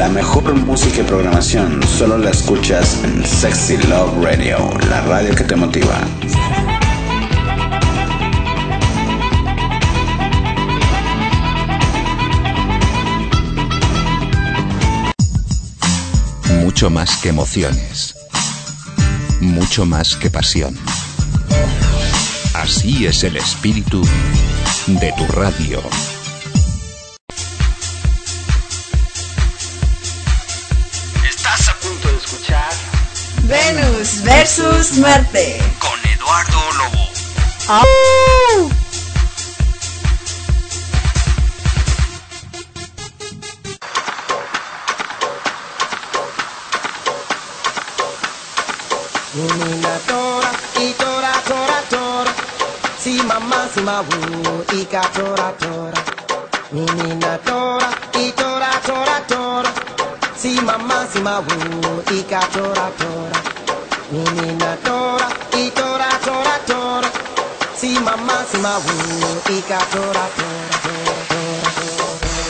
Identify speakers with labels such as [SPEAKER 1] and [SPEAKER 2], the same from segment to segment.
[SPEAKER 1] La mejor música y programación solo la escuchas en Sexy Love Radio, la radio que te motiva.
[SPEAKER 2] Mucho más que emociones, mucho más que pasión. Así es el espíritu de tu radio.
[SPEAKER 3] Estás a punto de escuchar
[SPEAKER 4] Venus versus Marte
[SPEAKER 3] con Eduardo Lobo.
[SPEAKER 4] ¡Oh!
[SPEAKER 5] Nina tora, y tora, tora, tora. Si mamá, si mabu, y ka tora, tora. Nina tora, y tora, tora, tora. Si mamá, si mabu, y ka tora, tora. Nina tora, y tora, tora, tora. Si mamá, si mabu, y ka tora, tora, tora, tora, tora.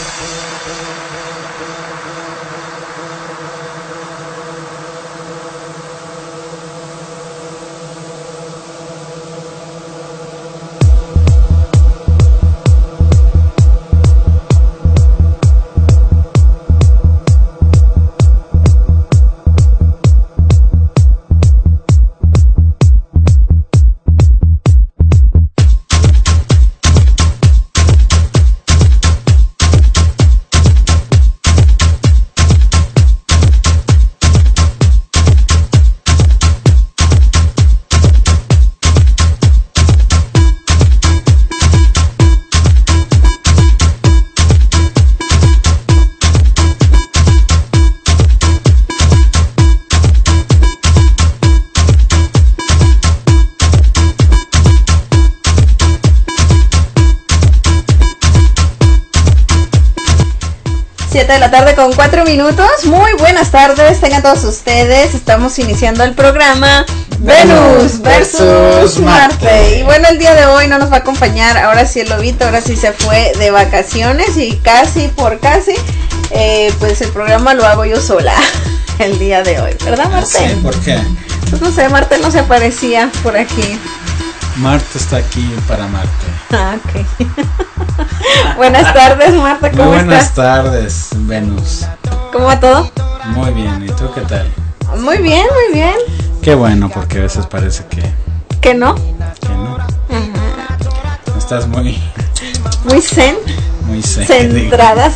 [SPEAKER 4] 7 de la tarde con 4 minutos. Muy buenas tardes, tengan todos ustedes. Estamos iniciando el programa Venus versus Marte. Y bueno, el día de hoy no nos va a acompañar. Ahora sí el lobito, ahora sí se fue de vacaciones. Y casi por casi, pues el programa lo hago yo sola el día de hoy, ¿verdad, Marte?
[SPEAKER 6] Sí, ¿por qué?
[SPEAKER 4] Pues no sé, Marte no se aparecía por aquí.
[SPEAKER 6] Marte está aquí para Marte.
[SPEAKER 4] Ah, ok. Buenas tardes, Marta, ¿cómo
[SPEAKER 6] Muy buenas
[SPEAKER 4] estás?
[SPEAKER 6] tardes, Venus.
[SPEAKER 4] ¿Cómo va todo?
[SPEAKER 6] Muy bien, ¿y tú qué tal?
[SPEAKER 4] Muy bien, muy bien.
[SPEAKER 6] Qué bueno, porque a veces parece que
[SPEAKER 4] ¿Que no?
[SPEAKER 6] no.
[SPEAKER 4] Ajá.
[SPEAKER 6] Estás muy
[SPEAKER 4] Muy
[SPEAKER 6] centrada.
[SPEAKER 4] centradas.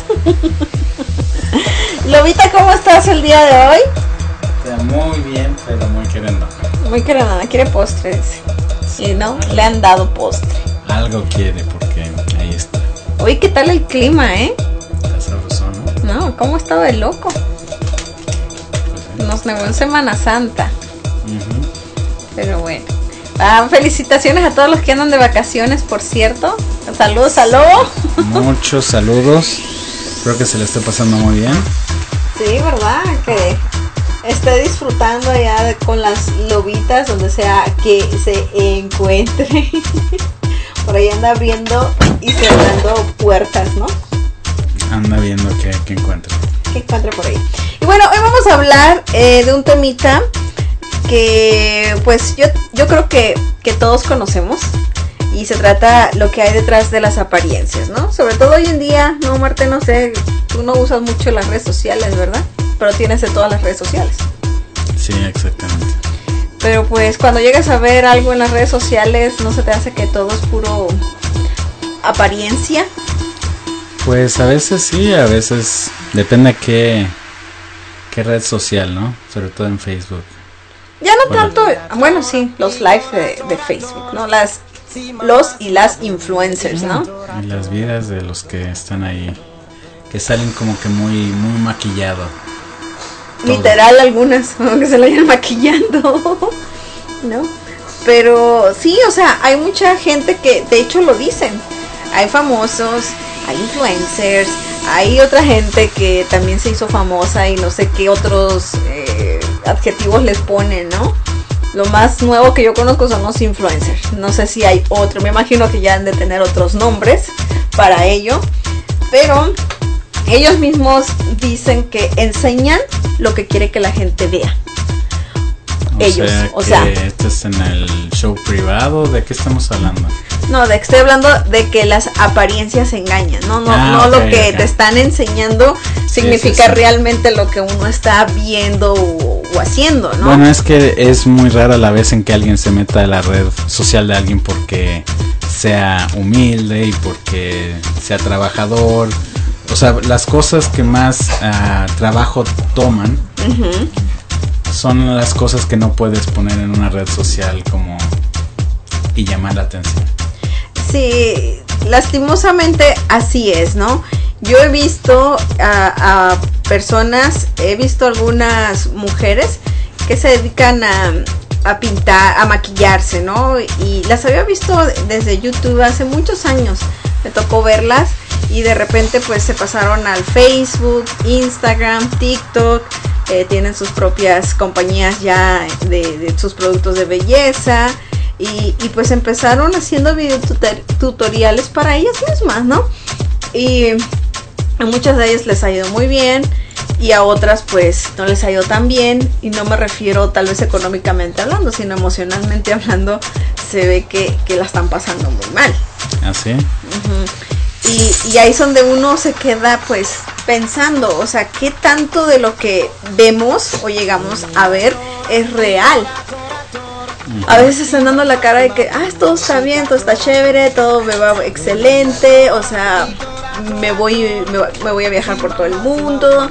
[SPEAKER 4] Lobita, ¿cómo estás el día de hoy?
[SPEAKER 6] Muy bien, pero muy queriendo.
[SPEAKER 4] Muy querida, quiere postre, dice. Y no, le han dado postre.
[SPEAKER 6] Algo quiere, porque ahí está.
[SPEAKER 4] Uy, ¿qué tal el clima,
[SPEAKER 6] Está sabroso, ¿no?
[SPEAKER 4] No, ¿cómo estaba de loco? Nos negó en Semana Santa.
[SPEAKER 6] Ujú.
[SPEAKER 4] Pero bueno. Felicitaciones a todos los que andan de vacaciones, por cierto. Saludos a Lobo.
[SPEAKER 6] Muchos saludos. Espero que se le esté pasando muy bien.
[SPEAKER 4] Sí, ¿verdad? Que esté disfrutando allá con las lobitas, donde sea que se encuentre. Por ahí anda abriendo y cerrando puertas, ¿no?
[SPEAKER 6] Anda viendo qué encuentra.
[SPEAKER 4] Que encuentre por ahí. Y bueno, hoy vamos a hablar de un temita que pues yo creo que todos conocemos. Y se trata lo que hay detrás de las apariencias, ¿no? Sobre todo hoy en día, no, Marte, no sé, tú no usas mucho las redes sociales, ¿verdad? Pero tienes de todas las redes sociales.
[SPEAKER 6] Sí, exactamente.
[SPEAKER 4] Pero pues cuando llegas a ver algo en las redes sociales, ¿no se te hace que todo es puro apariencia?
[SPEAKER 6] Pues a veces sí, a veces depende qué red social, ¿no? Sobre todo en Facebook.
[SPEAKER 4] Ya no tanto, bueno sí, los lives de Facebook, ¿no? Los y las influencers, ¿no?
[SPEAKER 6] Y las vidas de los que están ahí, que salen como que muy maquillado. Todo.
[SPEAKER 4] Literal algunas, que se lo vayan maquillando, ¿no? Pero sí, o sea, hay mucha gente que de hecho lo dicen. Hay famosos, hay influencers, hay otra gente que también se hizo famosa y no sé qué otros adjetivos les ponen, ¿no? Lo más nuevo que yo conozco son los influencers. No sé si hay otro, me imagino que ya han de tener otros nombres para ello. Pero ellos mismos dicen que enseñan lo que quiere que la gente vea. Ellos, o sea,
[SPEAKER 6] ¿esto es en el show privado? ¿De qué estamos hablando?
[SPEAKER 4] No, estoy hablando de que las apariencias engañan, no lo que te están enseñando significa realmente lo que uno está viendo o haciendo, ¿no?
[SPEAKER 6] Bueno, es que es muy rara la vez en que alguien se meta a la red social de alguien porque sea humilde y porque sea trabajador. O sea, las cosas que más trabajo toman son las cosas que no puedes poner en una red social como y llamar la atención.
[SPEAKER 4] Sí, lastimosamente así es, ¿no? Yo he visto a personas, he visto algunas mujeres que se dedican a pintar, a maquillarse, ¿no? Y las había visto desde YouTube hace muchos años, me tocó verlas y de repente pues se pasaron al Facebook, Instagram, TikTok, tienen sus propias compañías ya de sus productos de belleza. Y pues empezaron haciendo video tutoriales para ellas mismas, ¿no? Y a muchas de ellas les ha ido muy bien y a otras pues no les ha ido tan bien, y no me refiero tal vez económicamente hablando, sino emocionalmente hablando, se ve que la están pasando muy mal.
[SPEAKER 6] ¿Ah, sí?
[SPEAKER 4] Y ahí es donde uno se queda pues pensando, o sea, ¿qué tanto de lo que vemos o llegamos a ver es real? A veces están dando la cara de que todo está bien, todo está chévere, todo me va excelente, o sea, me voy a viajar por todo el mundo,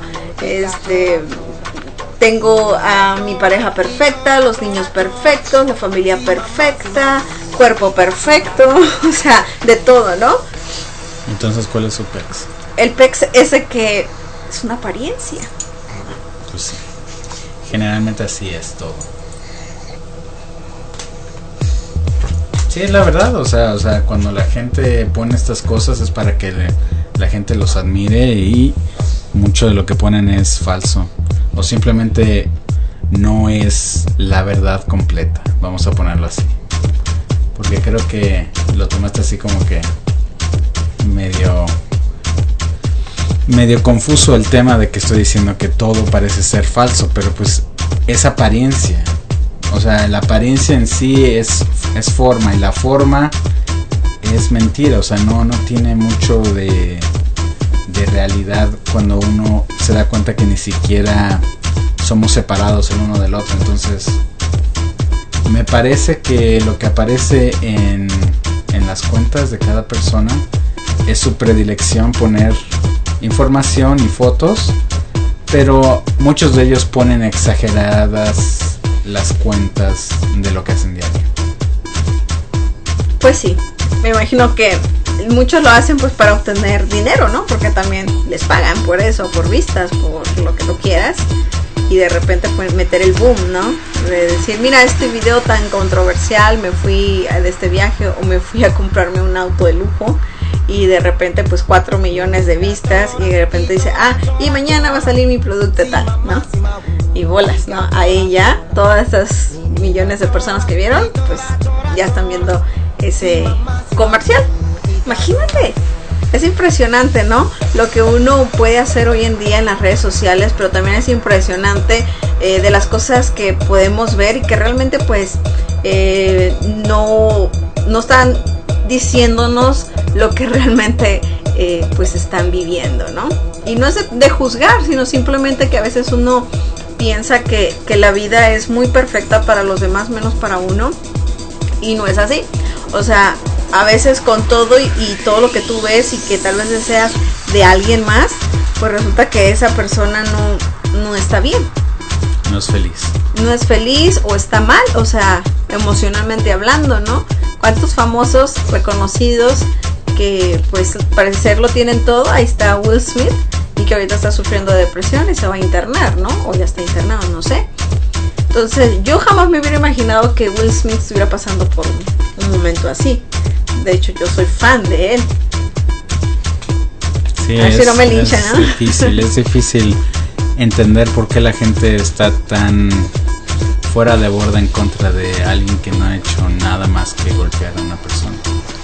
[SPEAKER 4] tengo a mi pareja perfecta, los niños perfectos, la familia perfecta, cuerpo perfecto, o sea, de todo, ¿no?
[SPEAKER 6] Entonces, ¿cuál es su pex?
[SPEAKER 4] El pex ese que es una apariencia.
[SPEAKER 6] Pues sí, generalmente así es todo. Sí, es la verdad, o sea, cuando la gente pone estas cosas es para que la gente los admire, y mucho de lo que ponen es falso o simplemente no es la verdad completa, vamos a ponerlo así, porque creo que lo tomaste así como que medio confuso el tema de que estoy diciendo que todo parece ser falso, pero pues es apariencia. O sea, la apariencia en sí es forma, y la forma es mentira. O sea, no tiene mucho de realidad cuando uno se da cuenta que ni siquiera somos separados el uno del otro. Entonces, me parece que lo que aparece en las cuentas de cada persona es su predilección poner información y fotos, pero muchos de ellos ponen exageradas las cuentas de lo que hacen diario.
[SPEAKER 4] Pues sí, me imagino que muchos lo hacen pues para obtener dinero, ¿no? Porque también les pagan por eso, por vistas, por lo que tú quieras, y de repente pueden meter el boom, ¿no? De decir, mira este video tan controversial, me fui de este viaje o me fui a comprarme un auto de lujo, y de repente pues 4 millones de vistas, y de repente dice, y mañana va a salir mi producto tal, ¿no? Y bolas, ¿no? Ahí ya todas esas millones de personas que vieron, pues ya están viendo ese comercial. Imagínate, es impresionante, ¿no? Lo que uno puede hacer hoy en día en las redes sociales, pero también es impresionante de las cosas que podemos ver y que realmente pues no están diciéndonos lo que realmente pues están viviendo, ¿no? Y no es de juzgar, sino simplemente que a veces uno piensa que la vida es muy perfecta para los demás menos para uno, y no es así. O sea, a veces con todo y todo lo que tú ves y que tal vez deseas de alguien más, pues resulta que esa persona no está bien,
[SPEAKER 6] no es feliz
[SPEAKER 4] o está mal, o sea, emocionalmente hablando, ¿no? ¿Cuántos famosos reconocidos que pues parece ser lo tienen todo? Ahí está Will Smith, y que ahorita está sufriendo de depresión y se va a internar, ¿no? O ya está internado, no sé. Entonces yo jamás me hubiera imaginado que Will Smith estuviera pasando por un momento así. De hecho, yo soy fan de él.
[SPEAKER 6] Sí,
[SPEAKER 4] a ver si no me linchan, ¿no?
[SPEAKER 6] Es difícil entender por qué la gente está tan fuera de borda en contra de alguien que no ha hecho nada más que golpear a una persona. O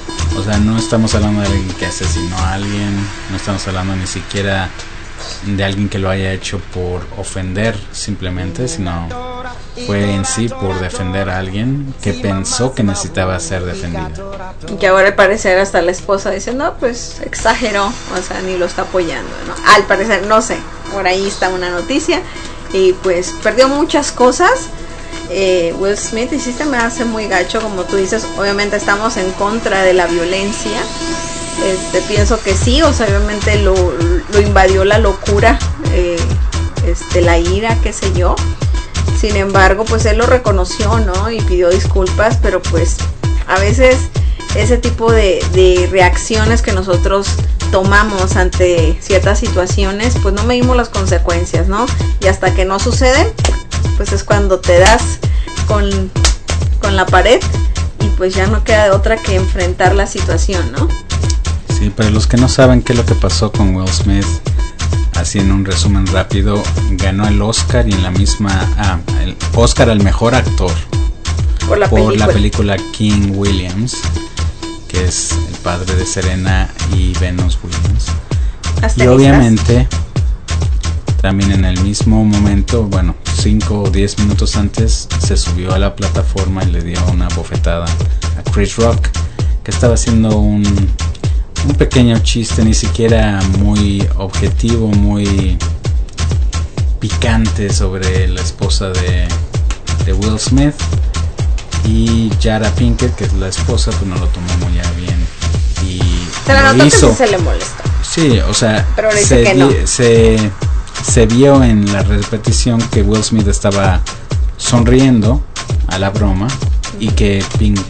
[SPEAKER 6] O sea, no estamos hablando de alguien que asesinó a alguien, no estamos hablando ni siquiera de alguien que lo haya hecho por ofender simplemente, sino fue en sí por defender a alguien que pensó que necesitaba ser defendido.
[SPEAKER 4] Y que ahora al parecer hasta la esposa dice, no, pues exageró, o sea, ni lo está apoyando, ¿no? Al parecer, no sé, por ahí está una noticia. Y pues perdió muchas cosas Will Smith, y sí se me hace muy gacho, como tú dices. Obviamente estamos en contra de la violencia. Pienso que sí, o sea, obviamente lo invadió la locura, la ira, qué sé yo. Sin embargo, pues él lo reconoció, ¿no? Y pidió disculpas, pero pues a veces ese tipo de reacciones que nosotros tomamos ante ciertas situaciones, pues no medimos las consecuencias, ¿no? Y hasta que no suceden, pues es cuando te das con la pared y pues ya no queda de otra que enfrentar la situación, ¿no?
[SPEAKER 6] Sí, para los que no saben qué es lo que pasó con Will Smith, así en un resumen rápido, ganó el Oscar y en la misma el Oscar al mejor actor
[SPEAKER 4] por la
[SPEAKER 6] película King Williams, que es el padre de Serena y Venus Williams. Y obviamente también en el mismo momento, 5 o 10 minutos antes, se subió a la plataforma y le dio una bofetada a Chris Rock, que estaba haciendo un pequeño chiste, ni siquiera muy objetivo, muy picante, sobre la esposa de Will Smith. Y Jada Pinkett, que es la esposa, pues no lo tomó muy bien y
[SPEAKER 4] se la notó que sí se le molestó.
[SPEAKER 6] Sí, o sea,
[SPEAKER 4] pero le dice que no.
[SPEAKER 6] Se vio en la repetición que Will Smith estaba sonriendo a la broma y que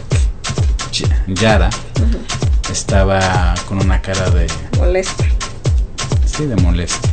[SPEAKER 6] Jada estaba con una cara de
[SPEAKER 4] molestia.
[SPEAKER 6] Sí, de molestia.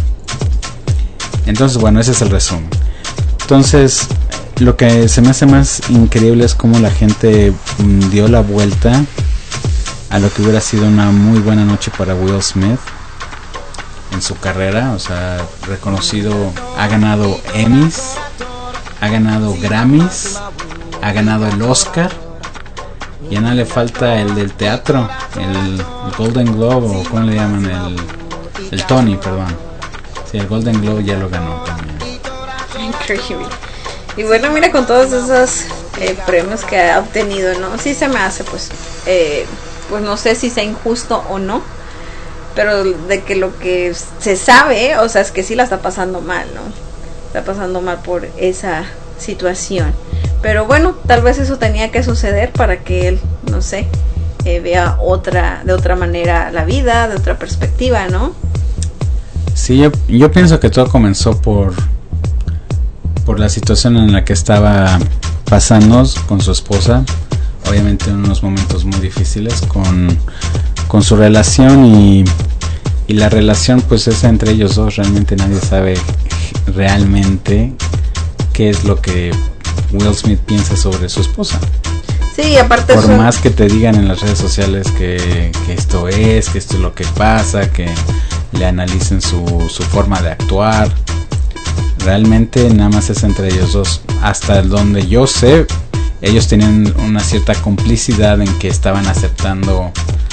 [SPEAKER 6] Entonces, ese es el resumen. Entonces, lo que se me hace más increíble es cómo la gente dio la vuelta a lo que hubiera sido una muy buena noche para Will Smith en su carrera. O sea, reconocido, ha ganado Emmys, ha ganado Grammys, ha ganado el Oscar. Y a nada le falta el del teatro, el Golden Globe, o ¿cómo le llaman? El Tony, perdón. Sí, el Golden Globe ya lo ganó también.
[SPEAKER 4] Increíble. Y mira, con todos esos premios que ha obtenido, ¿no? Sí se me hace, pues no sé si sea injusto o no, pero de que lo que se sabe, o sea, es que sí la está pasando mal, ¿no? Está pasando mal por esa situación. Pero tal vez eso tenía que suceder para que él, no sé, vea de otra manera la vida, de otra perspectiva, ¿no?
[SPEAKER 6] Sí, yo pienso que todo comenzó por la situación en la que estaba pasando con su esposa. Obviamente en unos momentos muy difíciles con su relación, y la relación pues es entre ellos dos. Realmente nadie sabe realmente qué es lo que Will Smith piensa sobre su esposa.
[SPEAKER 4] Sí, aparte
[SPEAKER 6] por más que te digan en las redes sociales que esto es lo que pasa, que le analicen su forma de actuar, realmente nada más es entre ellos dos. Hasta donde yo sé, ellos tenían una cierta complicidad en que estaban aceptando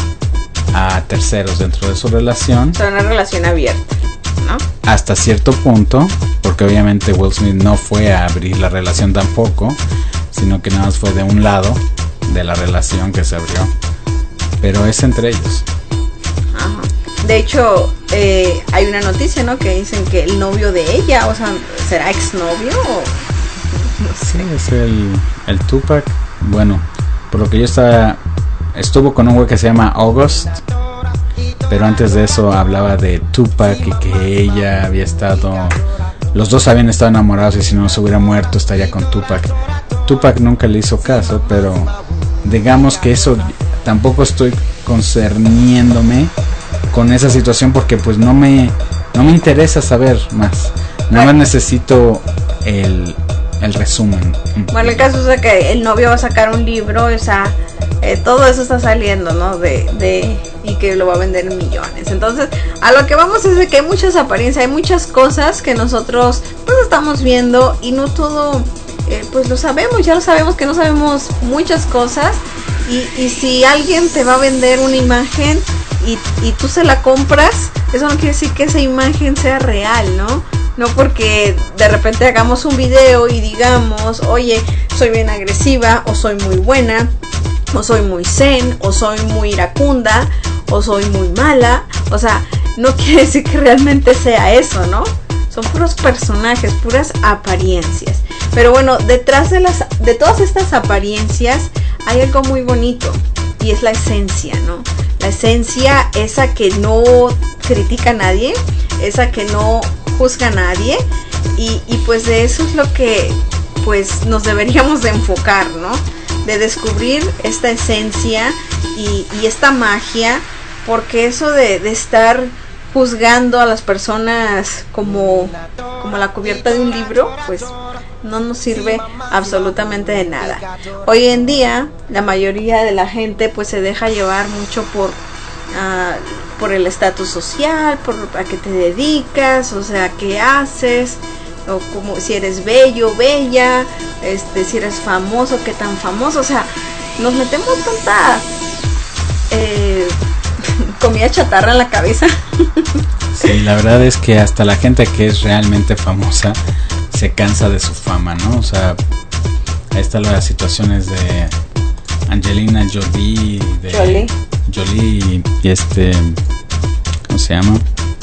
[SPEAKER 6] a terceros dentro de su relación.
[SPEAKER 4] O sea, una relación abierta, ¿no?
[SPEAKER 6] Hasta cierto punto, porque obviamente Will Smith no fue a abrir la relación tampoco, sino que nada más fue de un lado de la relación que se abrió. Pero es entre ellos.
[SPEAKER 4] Ajá. De hecho, hay una noticia, ¿no? Que dicen que el novio de ella, o sea, ¿será exnovio o...? No sé.
[SPEAKER 6] Sí, es el Tupac. Por lo que yo estuvo con un güey que se llama August, pero antes de eso hablaba de Tupac y que ella había estado, los dos habían estado enamorados y si no se hubiera muerto estaría con Tupac. Tupac nunca le hizo caso, pero digamos que eso tampoco estoy concerniéndome con esa situación, porque pues no me interesa saber más. Nada más necesito el resumen.
[SPEAKER 4] Bueno, el caso es de que el novio va a sacar un libro, o sea, todo eso está saliendo, ¿no? Y que lo va a vender en millones. Entonces, a lo que vamos es de que hay muchas apariencias, hay muchas cosas que nosotros pues estamos viendo y no todo, pues lo sabemos, ya lo sabemos que no sabemos muchas cosas. Y si alguien te va a vender una imagen y tú se la compras, eso no quiere decir que esa imagen sea real, ¿no? No porque de repente hagamos un video y digamos, oye, soy bien agresiva, o soy muy buena, o soy muy zen, o soy muy iracunda, o soy muy mala. O sea, no quiere decir que realmente sea eso, ¿no? Son puros personajes, puras apariencias. Pero bueno, detrás de todas estas apariencias hay algo muy bonito, y es la esencia, ¿no? La esencia, esa que no critica a nadie, esa que no juzga a nadie, y pues de eso es lo que pues nos deberíamos de enfocar, ¿no? De descubrir esta esencia y esta magia, porque eso de estar juzgando a las personas como la cubierta de un libro, pues no nos sirve absolutamente de nada. Hoy en día la mayoría de la gente pues se deja llevar mucho por el estatus social, por a qué te dedicas, o sea, qué haces, o como si eres bello, bella, si eres famoso, qué tan famoso. O sea, nos metemos tanta comida chatarra en la cabeza.
[SPEAKER 6] Sí, la verdad es que hasta la gente que es realmente famosa se cansa de su fama, ¿no? O sea, ahí están las situaciones de Angelina Jolie, Jolie y ¿cómo se llama?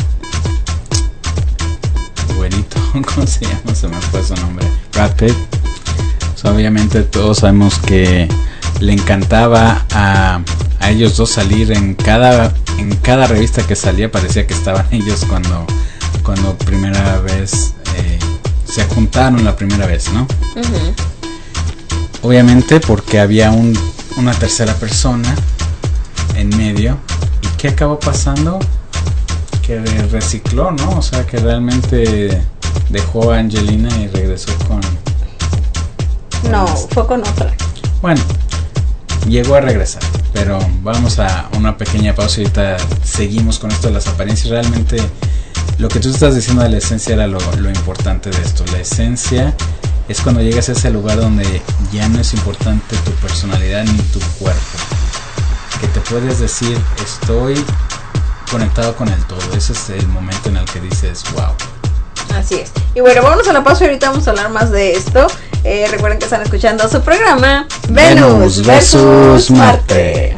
[SPEAKER 6] Güerito, ¿cómo se llama? Se me fue su nombre. Brad Pitt. O sea, obviamente todos sabemos que le encantaba a ellos dos salir en cada revista que salía. Parecía que estaban ellos cuando primera vez se juntaron la primera vez, ¿no? Uh-huh. Obviamente porque había una tercera persona en medio. ¿Y qué acabó pasando? Que recicló, ¿no? O sea, que realmente dejó a Angelina y regresó con
[SPEAKER 4] no, fue con otra.
[SPEAKER 6] Bueno, llegó a regresar, pero vamos a una pequeña pausa y ahorita seguimos con esto de las apariencias. Realmente lo que tú estás diciendo de la esencia era lo importante de esto. La esencia es cuando llegas a ese lugar donde ya no es importante tu personalidad ni tu cuerpo, que te puedes decir estoy conectado con el todo. Ese es el momento en el que dices wow.
[SPEAKER 4] Así es. Y bueno, vámonos a la pausa y ahorita vamos a hablar más de esto. Recuerden que están escuchando su programa Venus versus Marte.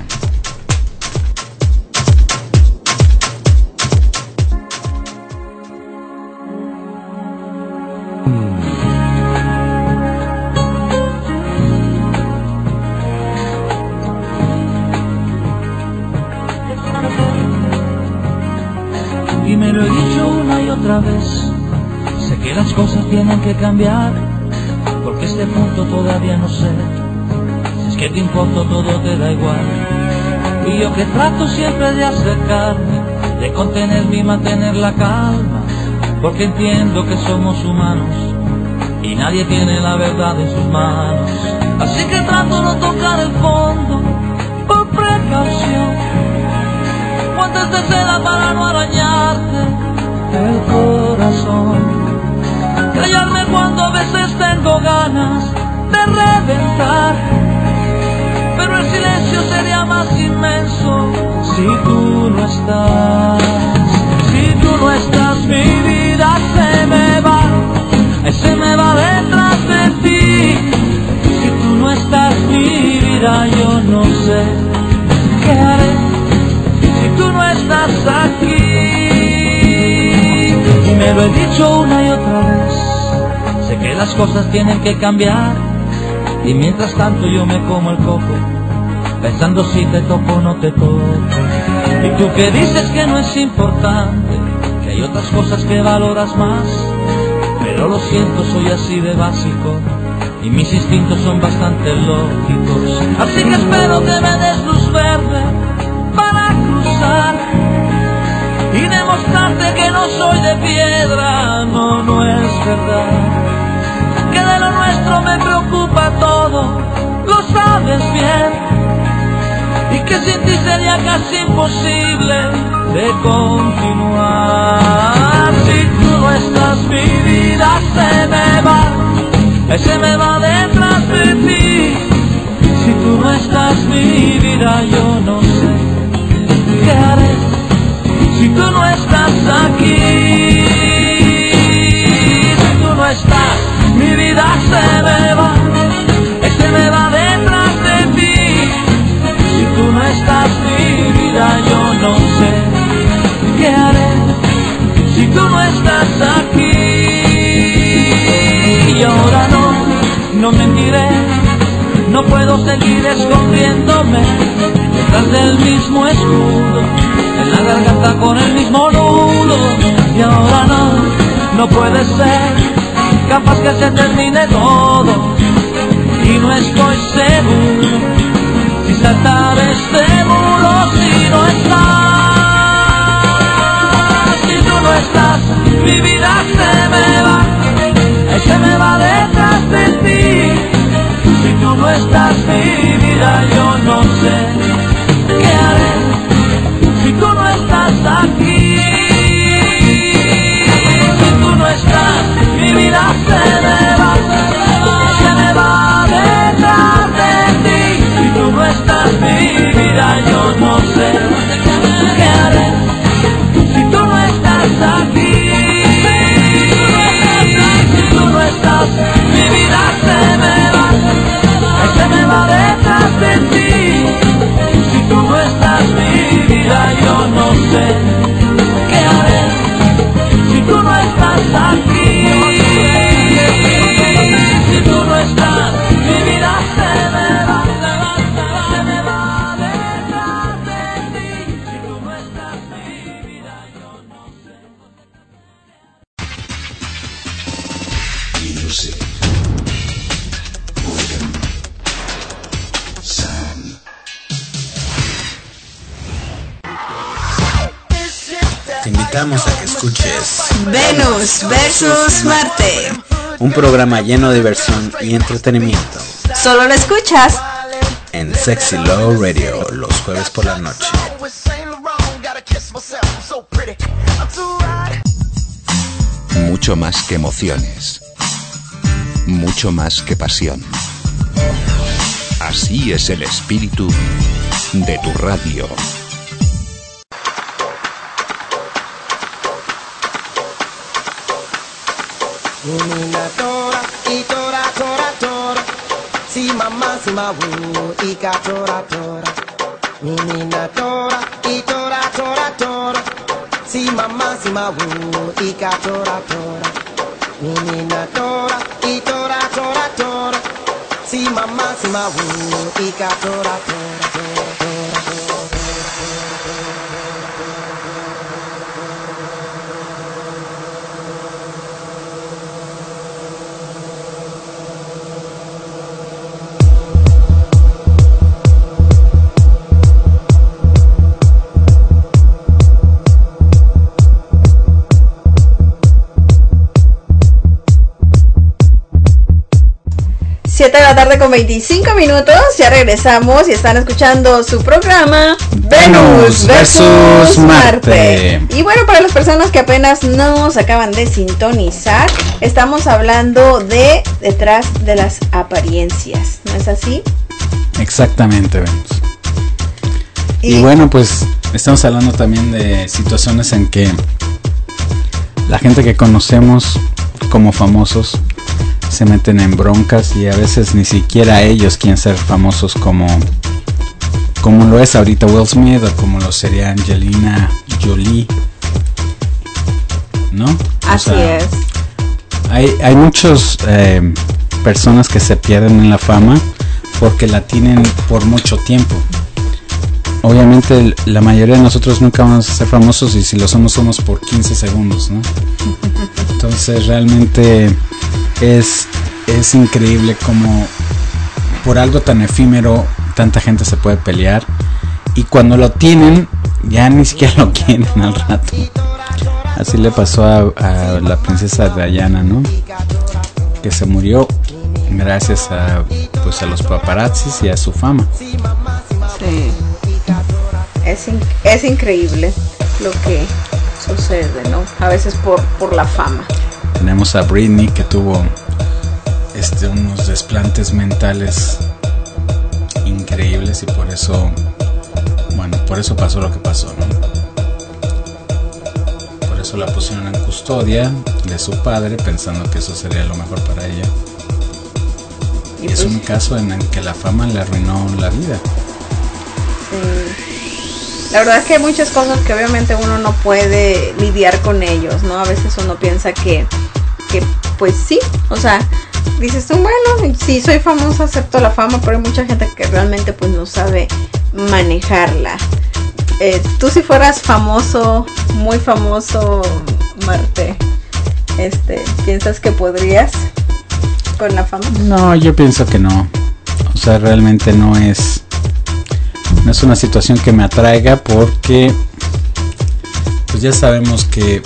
[SPEAKER 7] Y me lo he dicho una y otra vez, sé que las cosas tienen que cambiar, porque este punto todavía no sé, si es que te importa todo te da igual. Y yo que trato siempre de acercarme, de contenerme y mantener la calma, porque entiendo que somos humanos y nadie tiene la verdad en sus manos. Así que trato de no tocar el fondo, por precaución, guantes de seda para no arañarte el corazón. Callarme cuando a veces tengo ganas de reventar, pero el silencio sería más inmenso si tú no estás. Si tú no estás, mi vida se me va detrás de ti. Si tú no estás, mi vida, yo no sé qué haré si tú no estás aquí. Y me lo he dicho una y otra vez, sé que las cosas tienen que cambiar, y mientras tanto yo me como el coco, pensando si te toco o no te toco. Y tú que dices que no es importante, que hay otras cosas que valoras más, pero lo siento, soy así de básico y mis instintos son bastante lógicos. Así que espero que me des luz verde para cruzar y demostrarte que no soy de piedra. No, no es verdad, que de lo nuestro me preocupa todo, lo sabes bien, y que sin ti sería casi imposible de continuar. Si tú no estás, mi vida se me va detrás de ti. Si tú no estás, mi vida, yo no sé qué haré si tú no estás aquí. Si tú no estás, mi vida se me va detrás de ti. Si tú no estás, mi vida, yo no sé qué haré si tú no estás aquí. Y ahora no mentiré, no puedo seguir escondiéndome detrás del mismo escudo, en la garganta con el mismo nudo. Y ahora no puede ser, capaz que se termine todo. Y no estoy seguro si saltar este muro. Si no estás, si tú no estás, mi vida se me va detrás de ti. Si tú no estás, mi vida, yo no sé qué haré si tú no estás aquí. Si tú no estás, mi vida se me va detrás de ti. Si tú no estás, mi vida, yo no sé qué haré si tú no estás aquí. Si tú no estás, mi vida se me va detrás de ti. Si tú no estás, mi vida, yo no sé qué haré si tú no estás aquí. Si tú no estás, mi vida se me va detrás de ti. Si tú no estás, mi vida, yo no sé.
[SPEAKER 2] Music. Rhythm. Sound.
[SPEAKER 1] Te invitamos a que escuches
[SPEAKER 4] Venus versus Marte.
[SPEAKER 1] un programa lleno de diversión y entretenimiento
[SPEAKER 4] Solo lo escuchas
[SPEAKER 1] en Sexy Love Radio los jueves por la noche.
[SPEAKER 2] Mucho más que emociones. Mucho más que pasión. Así es el espíritu de tu radio.
[SPEAKER 5] Menina tora, y tora, tora, tora. Si mamá, si ma y ka tora, tora. Menina tora, y tora, tora, tora. Si mamá, si ma y ka tora, tora. Menina tora, y tora, tora, tora. Si mamá, si ma y ka tora, tora, tora, tora.
[SPEAKER 4] Siete de la tarde con 25 minutos. Ya regresamos y están escuchando su programa
[SPEAKER 6] Venus versus Marte.
[SPEAKER 4] Y bueno, para las personas que apenas nos acaban de sintonizar, estamos hablando de detrás de las apariencias, ¿no es así?
[SPEAKER 6] Exactamente, Venus. Y bueno, pues estamos hablando también de situaciones en que la gente que conocemos como famosos se meten en broncas y a veces ni siquiera ellos quieren ser famosos como lo es ahorita Will Smith o como lo sería Angelina Jolie, ¿no?
[SPEAKER 4] Así es.
[SPEAKER 6] Hay muchas personas que se pierden en la fama porque la tienen por mucho tiempo. Obviamente la mayoría de nosotros nunca vamos a ser famosos y si lo somos por 15 segundos, ¿no? Entonces realmente es increíble como por algo tan efímero tanta gente se puede pelear y cuando lo tienen ya ni siquiera lo quieren al rato. Así le pasó a la princesa Diana, ¿no? Que se murió gracias a los paparazzis y a su fama.
[SPEAKER 4] Sí. Es increíble lo que sucede, ¿no? A veces por la fama.
[SPEAKER 6] Tenemos a Britney que tuvo unos desplantes mentales increíbles y por eso pasó lo que pasó, ¿no? Por eso la pusieron en custodia de su padre, pensando que eso sería lo mejor para ella. Y es un caso en el que la fama le arruinó la vida.
[SPEAKER 4] Sí. La verdad es que hay muchas cosas que obviamente uno no puede lidiar con ellos, ¿no? A veces uno piensa que pues sí, o sea, dices tú, bueno, sí soy famosa, acepto la fama, pero hay mucha gente que realmente pues no sabe manejarla. Tú si fueras famoso, muy famoso, Marte, ¿piensas que podrías con la fama?
[SPEAKER 6] No, yo pienso que no. O sea, realmente no es una situación que me atraiga, porque pues ya sabemos que,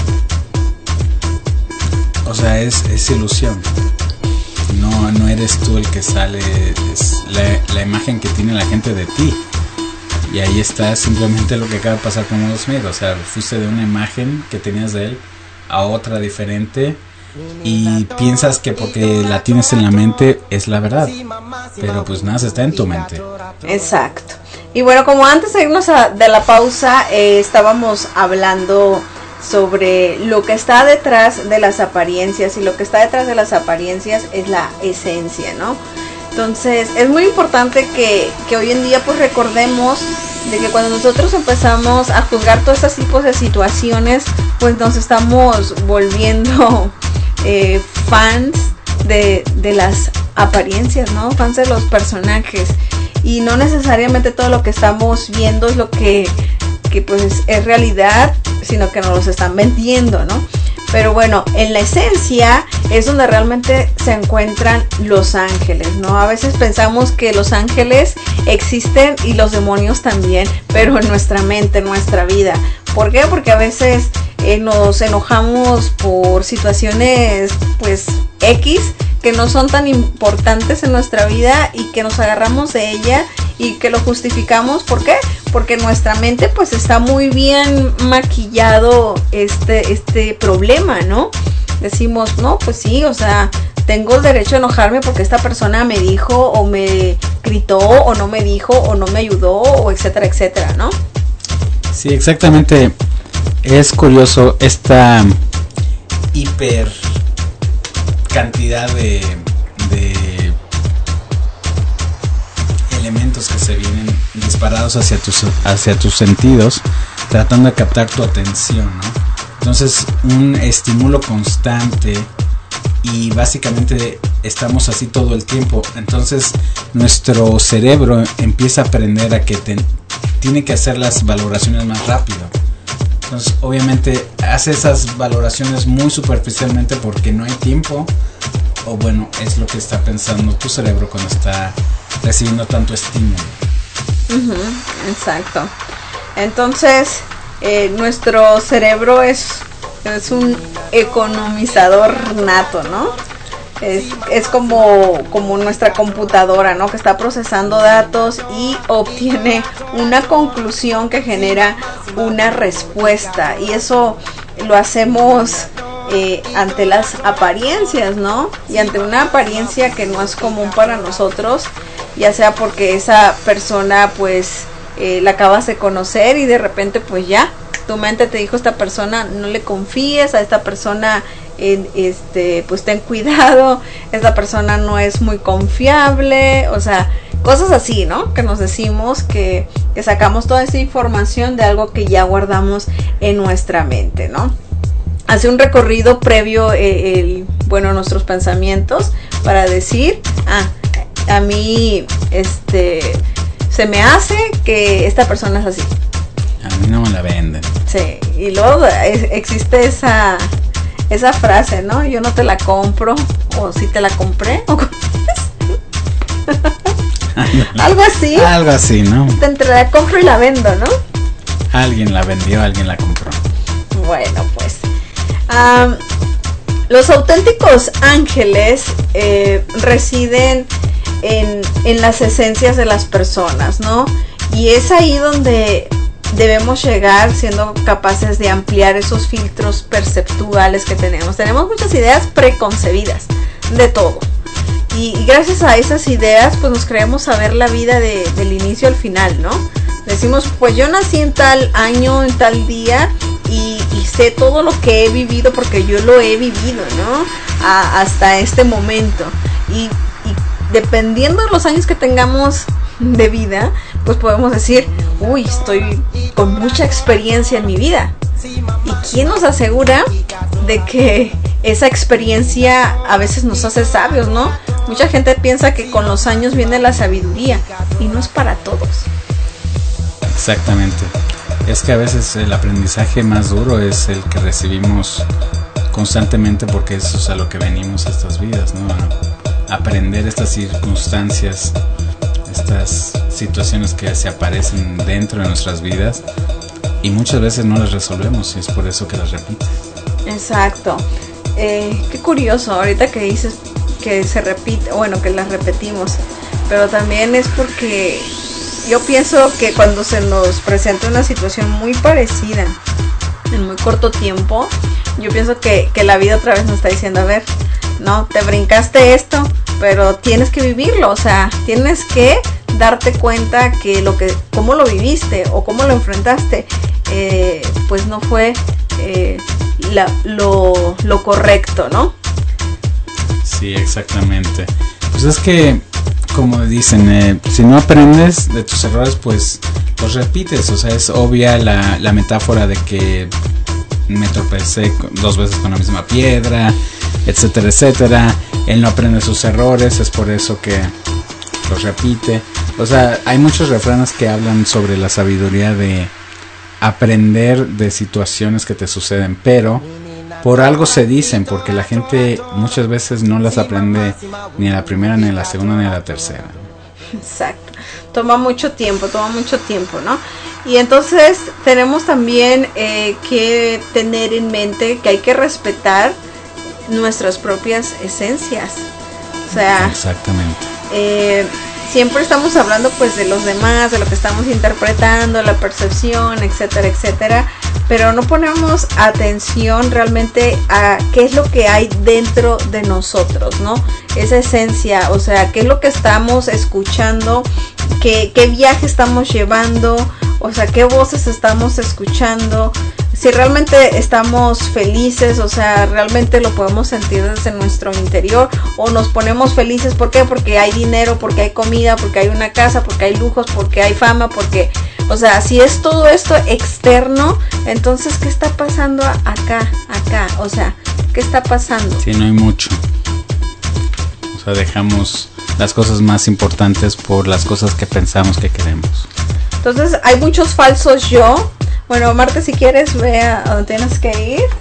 [SPEAKER 6] o sea, es ilusión. No eres tú el que sale, es la imagen que tiene la gente de ti. Y ahí está simplemente lo que acaba de pasar con Will Smith. O sea, fuiste de una imagen que tenías de él a otra diferente y piensas que porque la tienes en la mente es la verdad, pero pues nada, está en tu mente.
[SPEAKER 4] Exacto. Y bueno, como antes de irnos de la pausa, estábamos hablando sobre lo que está detrás de las apariencias, y lo que está detrás de las apariencias es la esencia, ¿no? Entonces es muy importante que hoy en día pues recordemos de que cuando nosotros empezamos a juzgar todos estos tipos de situaciones, pues nos estamos volviendo fans de las apariencias, ¿no? Fans de los personajes, y no necesariamente todo lo que estamos viendo es lo que pues es realidad, sino que nos los están vendiendo, ¿no? Pero bueno, en la esencia es donde realmente se encuentran los ángeles, ¿no? A veces pensamos que los ángeles existen y los demonios también, pero en nuestra mente, en nuestra vida. ¿Por qué? Porque a veces nos enojamos por situaciones, pues, X, que no son tan importantes en nuestra vida y que nos agarramos de ella y que lo justificamos. ¿Por qué? Porque nuestra mente pues está muy bien maquillado este problema, ¿no? Decimos, no, pues sí, o sea, tengo el derecho a enojarme porque esta persona me dijo o me gritó o no me dijo o no me ayudó o etcétera, etcétera, ¿no?
[SPEAKER 6] Sí, exactamente. Es curioso esta hiper cantidad de elementos que se vienen disparados hacia tus sentidos, tratando de captar tu atención, ¿no? Entonces, un estímulo constante, y básicamente estamos así todo el tiempo. Entonces, nuestro cerebro empieza a aprender a que tiene que hacer las valoraciones más rápido. Entonces, obviamente, hace esas valoraciones muy superficialmente porque no hay tiempo, o bueno, es lo que está pensando tu cerebro cuando está recibiendo tanto estímulo.
[SPEAKER 4] Exacto. Entonces, nuestro cerebro es un economizador nato, ¿no? Es como nuestra computadora, ¿no? Que está procesando datos y obtiene una conclusión que genera una respuesta, y eso lo hacemos ante las apariencias, ¿no? Y ante una apariencia que no es común para nosotros, ya sea porque esa persona pues la acabas de conocer y de repente pues ya tu mente te dijo, esta persona no le confíes, a esta persona pues ten cuidado, esta persona no es muy confiable, o sea, cosas así, ¿no? Que nos decimos que sacamos toda esa información de algo que ya guardamos en nuestra mente, ¿no? Hace un recorrido previo nuestros pensamientos para decir, a mí se me hace que esta persona es así.
[SPEAKER 6] A mí no me la venden.
[SPEAKER 4] Sí, y luego existe esa frase, ¿no? Yo no te la compro, o si te la compré, o algo así.
[SPEAKER 6] Algo así, ¿no?
[SPEAKER 4] Entre la compro y la vendo, ¿no?
[SPEAKER 6] Alguien la vendió, alguien la compró.
[SPEAKER 4] Bueno, pues los auténticos ángeles residen en las esencias de las personas, ¿no? Y es ahí donde debemos llegar, siendo capaces de ampliar esos filtros perceptuales que tenemos. Tenemos muchas ideas preconcebidas de todo. Y gracias a esas ideas pues nos creemos saber la vida del inicio al final, ¿no? Decimos, pues yo nací en tal año, en tal día y sé todo lo que he vivido porque yo lo he vivido, ¿no? Hasta este momento. Y dependiendo de los años que tengamos de vida, pues podemos decir, uy, estoy con mucha experiencia en mi vida. ¿Y quién nos asegura de que esa experiencia a veces nos hace sabios, ¿no? Mucha gente piensa que con los años viene la sabiduría y no es para todos.
[SPEAKER 6] Exactamente. Es que a veces el aprendizaje más duro es el que recibimos constantemente, porque eso es a lo que venimos a estas vidas, ¿no? A aprender estas circunstancias, estas situaciones que se aparecen dentro de nuestras vidas y muchas veces no las resolvemos y es por eso que las repite.
[SPEAKER 4] Exacto. Qué curioso, ahorita que dices que se repite, bueno, que las repetimos, pero también es porque yo pienso que cuando se nos presenta una situación muy parecida en muy corto tiempo, yo pienso que la vida otra vez nos está diciendo, a ver, no, te brincaste esto, pero tienes que vivirlo, o sea, tienes que darte cuenta que cómo lo viviste o cómo lo enfrentaste, pues no fue lo correcto, ¿no?
[SPEAKER 6] Sí, exactamente. Pues es que, como dicen, si no aprendes de tus errores, pues los repites. O sea, es obvia la metáfora de que me tropecé 2 veces con la misma piedra, etcétera, etcétera. Él no aprende sus errores, es por eso que los repite. O sea, hay muchos refranes que hablan sobre la sabiduría de aprender de situaciones que te suceden, pero por algo se dicen, porque la gente muchas veces no las aprende ni a la primera, ni a la segunda, ni a la tercera.
[SPEAKER 4] Exacto, toma mucho tiempo, ¿no? Y entonces tenemos también que tener en mente que hay que respetar nuestras propias esencias. O sea,
[SPEAKER 6] exactamente.
[SPEAKER 4] Siempre estamos hablando pues de los demás, de lo que estamos interpretando, la percepción, etcétera, etcétera, pero no ponemos atención realmente a qué es lo que hay dentro de nosotros, ¿no? Esa esencia, o sea, qué es lo que estamos escuchando, qué viaje estamos llevando, o sea, qué voces estamos escuchando, si realmente estamos felices, o sea, realmente lo podemos sentir desde nuestro interior, o nos ponemos felices, ¿por qué? Porque hay dinero, porque hay comida, porque hay una casa, porque hay lujos, porque hay fama, porque, o sea, si es todo esto externo, entonces, ¿qué está pasando acá? O sea, ¿qué está pasando?
[SPEAKER 6] Sí, no hay mucho. O sea, dejamos las cosas más importantes por las cosas que pensamos que queremos.
[SPEAKER 4] Entonces, hay muchos falsos yo. Bueno, Marta, si quieres, ve a donde tienes que ir.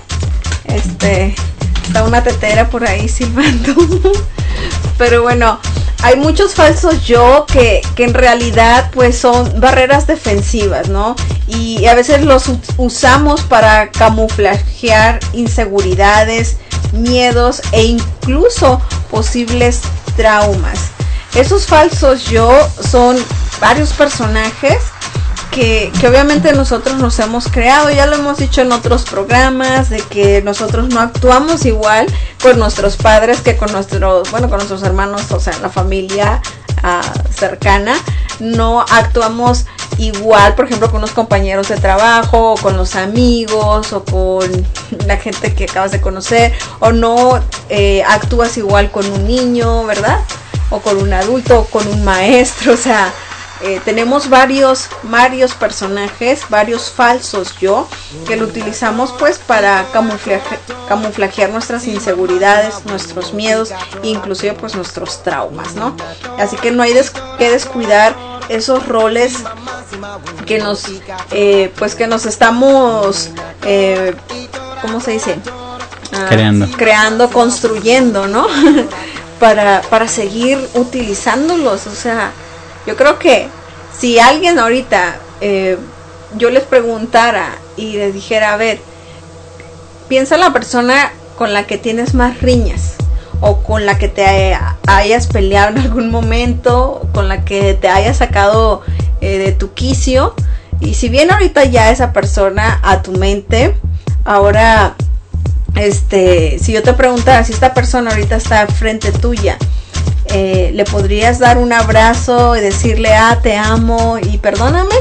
[SPEAKER 4] Está una tetera por ahí silbando. Pero bueno, hay muchos falsos yo que en realidad pues son barreras defensivas, ¿no? Y a veces los usamos para camuflajear inseguridades, miedos e incluso posibles traumas. Esos falsos yo son varios personajes que obviamente nosotros nos hemos creado. Ya lo hemos dicho en otros programas, de que nosotros no actuamos igual con nuestros padres que con nuestros hermanos, o sea, la familia cercana. No actuamos igual, por ejemplo, con los compañeros de trabajo, o con los amigos, o con la gente que acabas de conocer, o no actúas igual con un niño, ¿verdad? O con un adulto, o con un maestro, o sea, tenemos varios personajes, varios falsos yo, que lo utilizamos pues para camuflajear nuestras inseguridades, nuestros miedos e inclusive pues nuestros traumas, ¿no? Así que no hay que descuidar esos roles que nos estamos, ¿cómo se dice? Creando, construyendo, ¿no? para seguir utilizándolos, o sea, yo creo que si alguien ahorita yo les preguntara y les dijera, a ver, piensa en la persona con la que tienes más riñas, o con la que te hayas peleado en algún momento, con la que te hayas sacado de tu quicio, y si viene ahorita ya esa persona a tu mente, ahora si yo te preguntara si esta persona ahorita está frente tuya, ¿le podrías dar un abrazo y decirle, te amo y perdóname?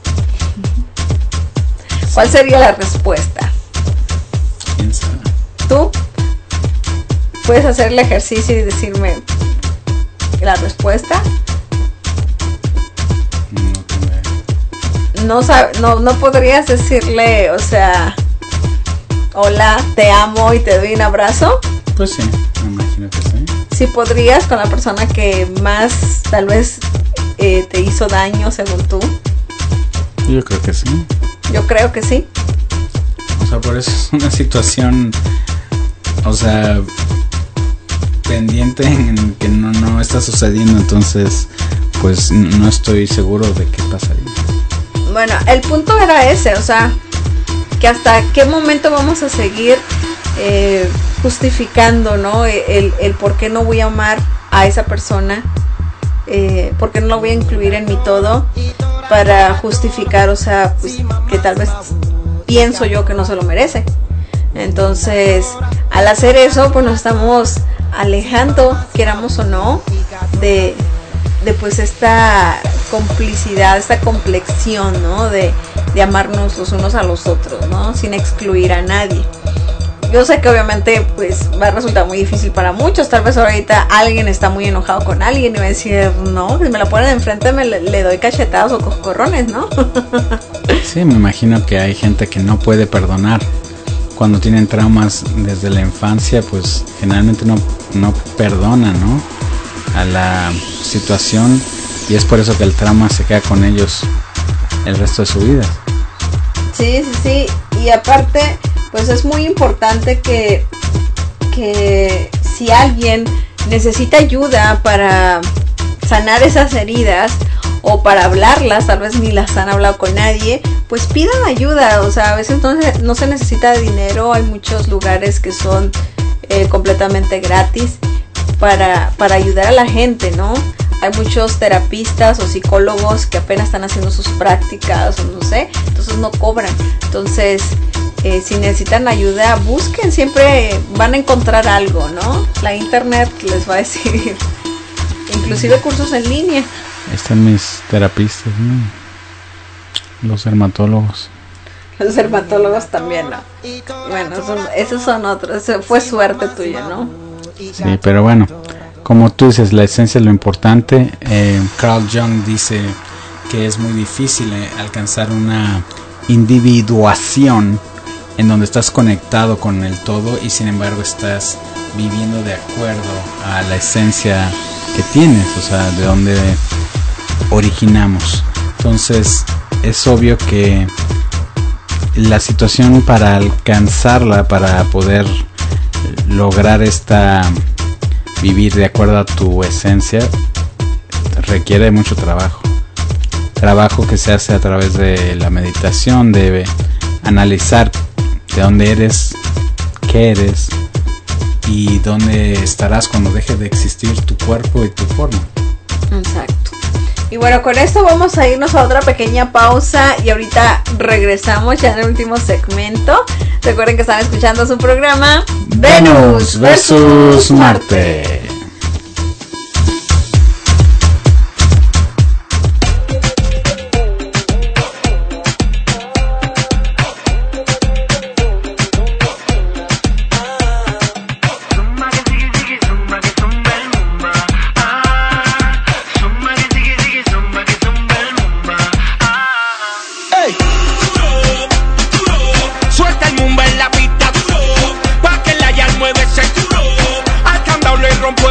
[SPEAKER 4] ¿Cuál sería la respuesta?
[SPEAKER 6] ¿Quién sabe?
[SPEAKER 4] ¿Tú? ¿Puedes hacer el ejercicio y decirme la respuesta? No podrías decirle, o sea, hola, te amo y te doy un abrazo.
[SPEAKER 6] Pues sí, me imagino que sí.
[SPEAKER 4] Si podrías con la persona que más tal vez te hizo daño según tú.
[SPEAKER 6] Yo creo que sí.
[SPEAKER 4] Yo creo que sí.
[SPEAKER 6] O sea, por eso es una situación, o sea, pendiente en que no está sucediendo, entonces pues no estoy seguro de qué pasaría.
[SPEAKER 4] Bueno, el punto era ese, o sea, que hasta qué momento vamos a seguir justificando, ¿no? El por qué no voy a amar a esa persona, por qué no la voy a incluir en mi todo, para justificar, o sea, pues, que tal vez pienso yo que no se lo merece. Entonces, al hacer eso, pues nos estamos alejando, queramos o no, de pues esta complicidad, esta complexión, ¿no? De amarnos los unos a los otros, ¿no? Sin excluir a nadie. Yo sé que obviamente pues va a resultar muy difícil para muchos. Tal vez ahorita alguien está muy enojado con alguien y va a decir, no, si me la ponen enfrente le doy cachetadas o coscorrones, ¿no?
[SPEAKER 6] Sí, me imagino que hay gente que no puede perdonar. Cuando tienen traumas desde la infancia, pues generalmente no perdona, ¿no? A la situación, y es por eso que el trauma se queda con ellos el resto de su vida.
[SPEAKER 4] Sí, y aparte pues es muy importante que si alguien necesita ayuda para sanar esas heridas o para hablarlas, tal vez ni las han hablado con nadie, pues pidan ayuda. O sea, a veces no se necesita de dinero. Hay muchos lugares que son completamente gratis para ayudar a la gente, ¿no? Hay muchos terapistas o psicólogos que apenas están haciendo sus prácticas o no sé, entonces no cobran. Entonces, si necesitan ayuda, busquen, siempre van a encontrar algo, ¿no? La internet les va a decir, inclusive cursos en línea.
[SPEAKER 6] Ahí están mis terapistas, ¿no? Los dermatólogos.
[SPEAKER 4] Los dermatólogos también, ¿no? Bueno, esos son otros, fue suerte tuya, ¿no?
[SPEAKER 6] Sí, pero bueno, como tú dices, la esencia es lo importante. Carl Jung dice que es muy difícil alcanzar una individuación en donde estás conectado con el todo y sin embargo estás viviendo de acuerdo a la esencia que tienes, o sea, de donde originamos. Entonces es obvio que la situación para alcanzarla, para poder lograr vivir de acuerdo a tu esencia, requiere mucho trabajo que se hace a través de la meditación, de analizar de dónde eres, qué eres y dónde estarás cuando deje de existir tu cuerpo y tu forma.
[SPEAKER 4] Exacto. Y bueno, con esto vamos a irnos a otra pequeña pausa y ahorita regresamos ya en el último segmento. Recuerden que están escuchando su programa
[SPEAKER 6] Venus versus Marte.
[SPEAKER 8] Rompo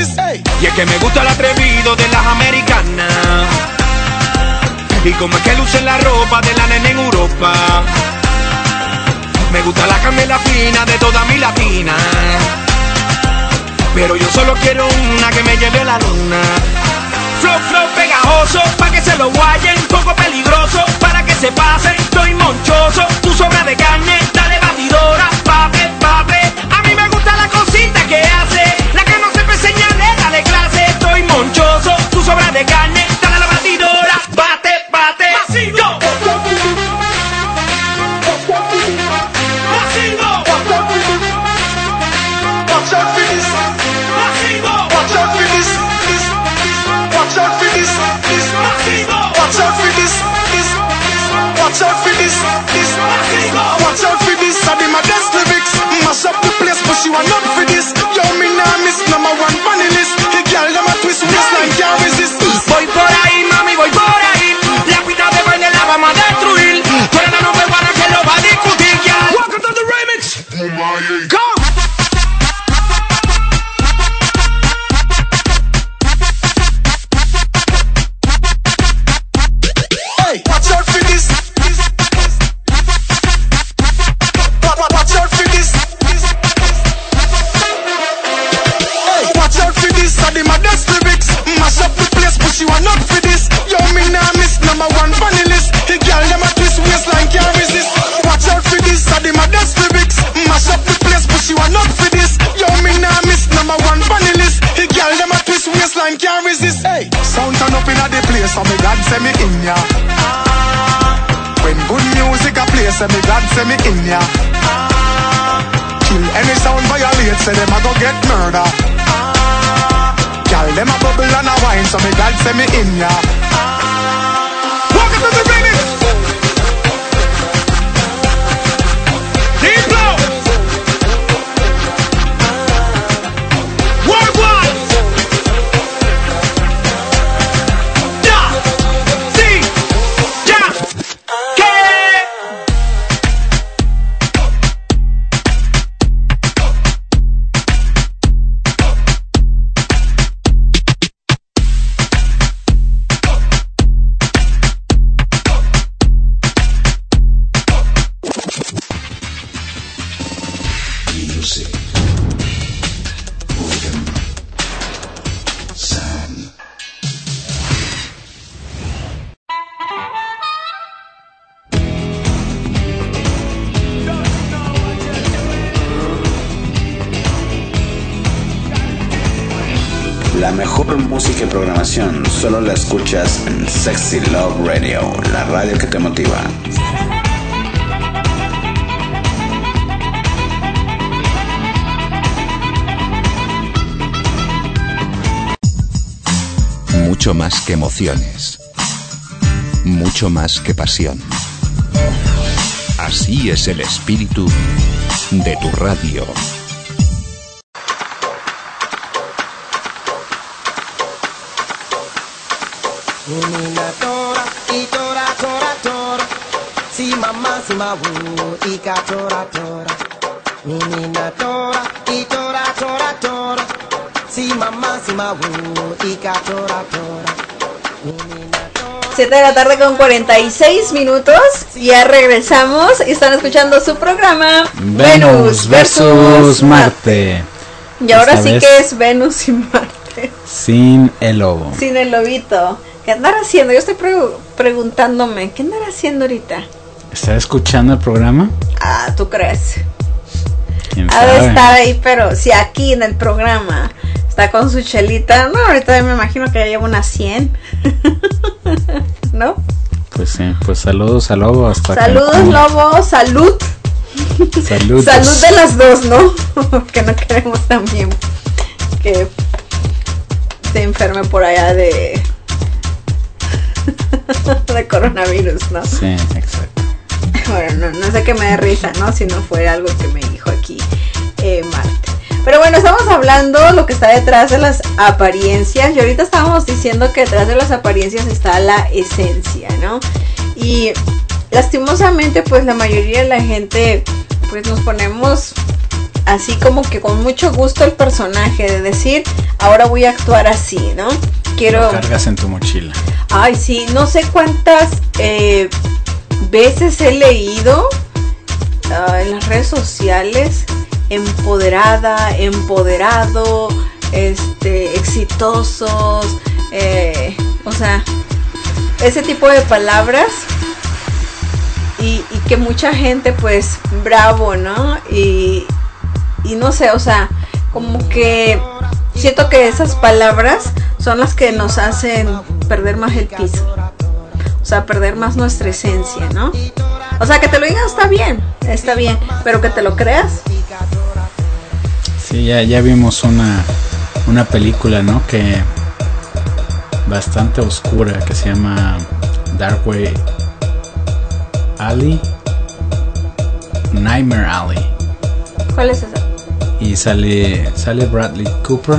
[SPEAKER 5] this, hey.
[SPEAKER 3] Y es que me gusta el atrevido de las americanas. Y como es que lucen la ropa de la nena en Europa. Me gusta la camela fina de toda mi latina. Pero yo solo quiero una que me lleve a la luna. Flow, flow pegajoso, pa' que se lo guayen. Poco peligroso, para que se pasen. Estoy monchoso, tu sobra de carne. Dale batidora, pape, pape. A mí me gusta la cosita que hace. La que no sepa señale, dale clase. Estoy monchoso, tu sobra de carne. Dale la batidora, bate, bate. Masivo.
[SPEAKER 5] Watch out for this. Watch out for this. Watch out for this. Watch out for this. Watch out for this. Watch out for this. I did my best lyrics. Mash up the place, but she want not for this. Yo, me nah miss number one funny list. The girl them a twist waistline can't resist.
[SPEAKER 3] Voy por ahí, mami, voy por ahí. La pista de baile la vamos a destruir. Tú eres la number one que lo va a discutir, ya. Welcome to the remix. Go.
[SPEAKER 5] Watch out for this. Watch out for this. Watch out for this. I did my best lyrics. Mash up the place, but she want not for this. Yo, me nah miss number one funny list. The girl them a twist waistline can't resist. Watch out for this. I did my best lyrics. Mash up the place, but she want not for this. Yo, me nah miss number one funny list. The girl them a twist waistline can't resist. Hey, sound turn up inna the place, so me God send me in ya. When good music a play, say me God say me in ya. Kill any sound violate, say them a go get murder. Girl, them a bubble and a wine, so me God say me in ya.
[SPEAKER 3] Welcome to the remix. Deep flow. Worldwide. Ja. Sí. Ja. ¿Qué?
[SPEAKER 2] Music. Rhythm. Sound.
[SPEAKER 1] La mejor música y programación solo la escuchas en Sexy Love Radio, la radio que te motiva.
[SPEAKER 2] Mucho más que emociones. Mucho más que pasión. Así es el espíritu de tu radio.
[SPEAKER 5] Menina tora, y tora, tora, tora. Si mamá, si ma wu, y ka tora, tora. Menina tora, y tora, tora, tora. Si mamá, si ma wu, y ka tora, tora. Menina tora.
[SPEAKER 4] 7 de la tarde con 46 minutos. Ya regresamos y están escuchando su programa
[SPEAKER 6] Venus versus Marte.
[SPEAKER 4] Y ahora
[SPEAKER 6] Esta
[SPEAKER 4] sí
[SPEAKER 6] vez
[SPEAKER 4] que es Venus y Marte.
[SPEAKER 6] sin el lobo.
[SPEAKER 4] Sin el lobito. ¿Qué andará haciendo? Yo estoy preguntándome, ¿qué andará haciendo ahorita?
[SPEAKER 6] ¿Está escuchando el programa?
[SPEAKER 4] Ah, ¿tú crees?
[SPEAKER 6] ¿Quién
[SPEAKER 4] Ha de
[SPEAKER 6] sabe?
[SPEAKER 4] estar ahí, pero si aquí en el programa está con su chelita, no, ahorita me imagino que ya lleva unas 100. ¿No?
[SPEAKER 6] Pues sí, pues saludos al lobo hasta que
[SPEAKER 4] Saludos,
[SPEAKER 6] lo coma.
[SPEAKER 4] lobo, salud.
[SPEAKER 6] Saludos.
[SPEAKER 4] Salud de las dos, ¿no? Que no queremos también que se enferme por allá de coronavirus, ¿no?
[SPEAKER 6] Sí, exacto.
[SPEAKER 4] Bueno, no sé qué me dé risa, ¿no? Si no fuera algo que me dijo aquí Marte. Pero bueno, estamos hablando lo que está detrás de las apariencias. Y ahorita estábamos diciendo que detrás de las apariencias está la esencia, ¿no? Y lastimosamente, pues la mayoría de la gente, pues nos ponemos así como que con mucho gusto el personaje, de decir, ahora voy a actuar así, ¿no? Quiero...
[SPEAKER 6] Lo cargas en tu mochila.
[SPEAKER 4] Ay, sí, no sé cuántas veces he leído en las redes sociales, empoderada, empoderado, exitosos, o sea, ese tipo de palabras, y que mucha gente pues bravo, ¿no? Y no sé, o sea, como que siento que esas palabras son las que nos hacen perder más el piso, o sea, perder más nuestra esencia, ¿no? O sea, que te lo digan está bien, pero que te lo creas.
[SPEAKER 6] Sí, ya vimos una película, ¿no? Que bastante oscura, que se llama Darkway Alley, Nightmare Alley.
[SPEAKER 4] ¿Cuál es esa?
[SPEAKER 6] Y sale Bradley Cooper,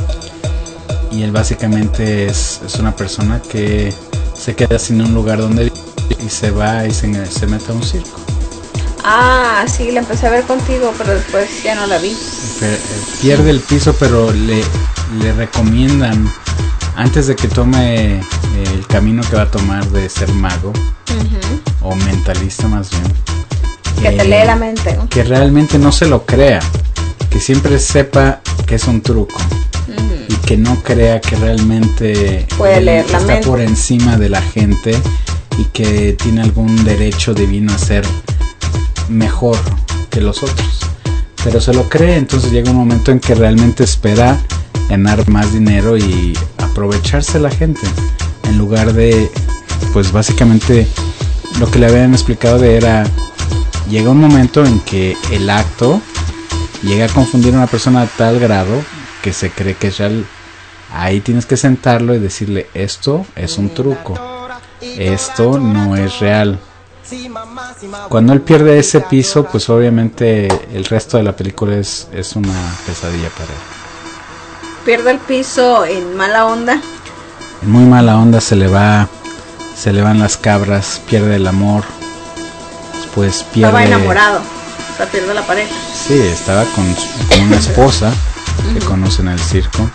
[SPEAKER 6] y él básicamente es una persona que se queda sin un lugar donde vivir y se va y se mete a un circo.
[SPEAKER 4] Ah, sí, la empecé a ver contigo, pero después ya no la vi.
[SPEAKER 6] Pierde el piso, pero le recomiendan, antes de que tome el camino que va a tomar de ser mago, o mentalista más bien,
[SPEAKER 4] que te lee la mente, ¿no?
[SPEAKER 6] Que realmente no se lo crea, que siempre sepa que es un truco, y que no crea que realmente
[SPEAKER 4] puede leer la mente,
[SPEAKER 6] está por encima de la gente y que tiene algún derecho divino a ser mejor que los otros, pero se lo cree. Entonces llega un momento en que realmente espera ganar más dinero y aprovecharse la gente, en lugar de, pues básicamente lo que le habían explicado llega un momento en que el acto llega a confundir a una persona a tal grado que se cree que es real. Ahí tienes que sentarlo y decirle, esto es un truco, esto no es real. Cuando él pierde ese piso, pues obviamente el resto de la película es una pesadilla para él.
[SPEAKER 4] Pierde el piso en mala onda.
[SPEAKER 6] En muy mala onda, se le van las cabras, pierde el amor, pues pierde...
[SPEAKER 4] Estaba enamorado, o sea, pierde la pareja.
[SPEAKER 6] Sí, estaba con una esposa que conoce en el circo.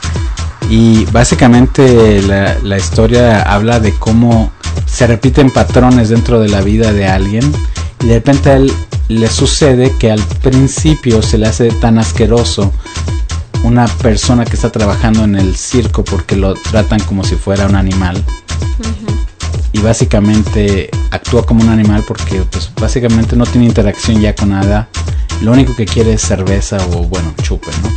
[SPEAKER 6] Y básicamente la historia habla de cómo se repiten patrones dentro de la vida de alguien, y de repente a él le sucede que al principio se le hace tan asqueroso una persona que está trabajando en el circo porque lo tratan como si fuera un animal, y básicamente actúa como un animal porque pues básicamente no tiene interacción ya con nada, lo único que quiere es cerveza o bueno, chupe, ¿no?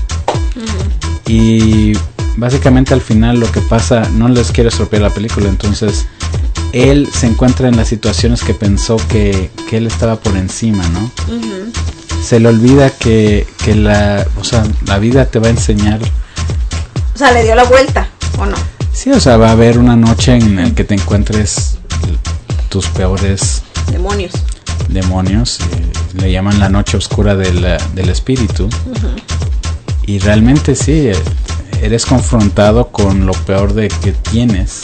[SPEAKER 6] Y básicamente al final lo que pasa, no les quiero estropear la película, entonces él se encuentra en las situaciones que pensó que él estaba por encima, ¿no? Se le olvida que la vida te va a enseñar.
[SPEAKER 4] O sea, le dio la vuelta, ¿o no?
[SPEAKER 6] Sí, o sea, va a haber una noche en la que te encuentres tus peores demonios, le llaman la noche oscura del espíritu. Y realmente sí, eres confrontado con lo peor de que tienes.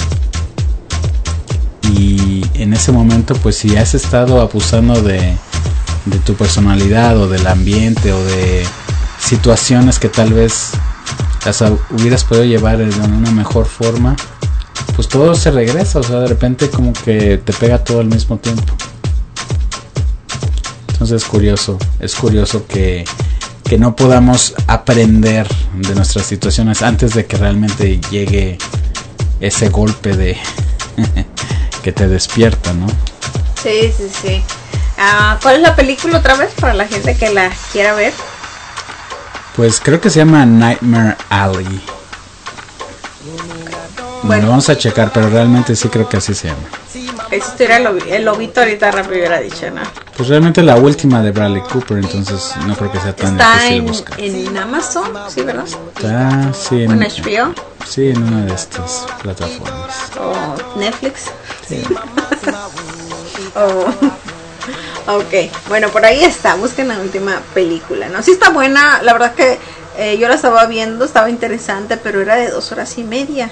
[SPEAKER 6] Y en ese momento, pues si has estado abusando de tu personalidad o del ambiente o de situaciones que tal vez las hubieras podido llevar de una mejor forma, pues todo se regresa, o sea, de repente como que te pega todo al mismo tiempo. Entonces es curioso que no podamos aprender de nuestras situaciones antes de que realmente llegue ese golpe de que te despierta, ¿no?
[SPEAKER 4] Sí. ¿Cuál es la película otra vez para la gente que la quiera ver?
[SPEAKER 6] Pues creo que se llama Nightmare Alley. Bueno, lo vamos a checar, pero realmente sí creo que así se llama.
[SPEAKER 4] Esto era el lobito ahorita rápido hubiera dicho, ¿no?
[SPEAKER 6] Pues realmente la última de Bradley Cooper, entonces no creo que sea tan difícil buscar.
[SPEAKER 4] En Amazon, sí, ¿verdad?
[SPEAKER 6] Está, sí,
[SPEAKER 4] en HBO.
[SPEAKER 6] Sí, en una de estas plataformas.
[SPEAKER 4] O Netflix.
[SPEAKER 6] Sí.
[SPEAKER 4] Ok, bueno, por ahí está, busquen la última película, ¿no? Sí está buena, la verdad que yo la estaba viendo, estaba interesante, pero era de 2 horas y media.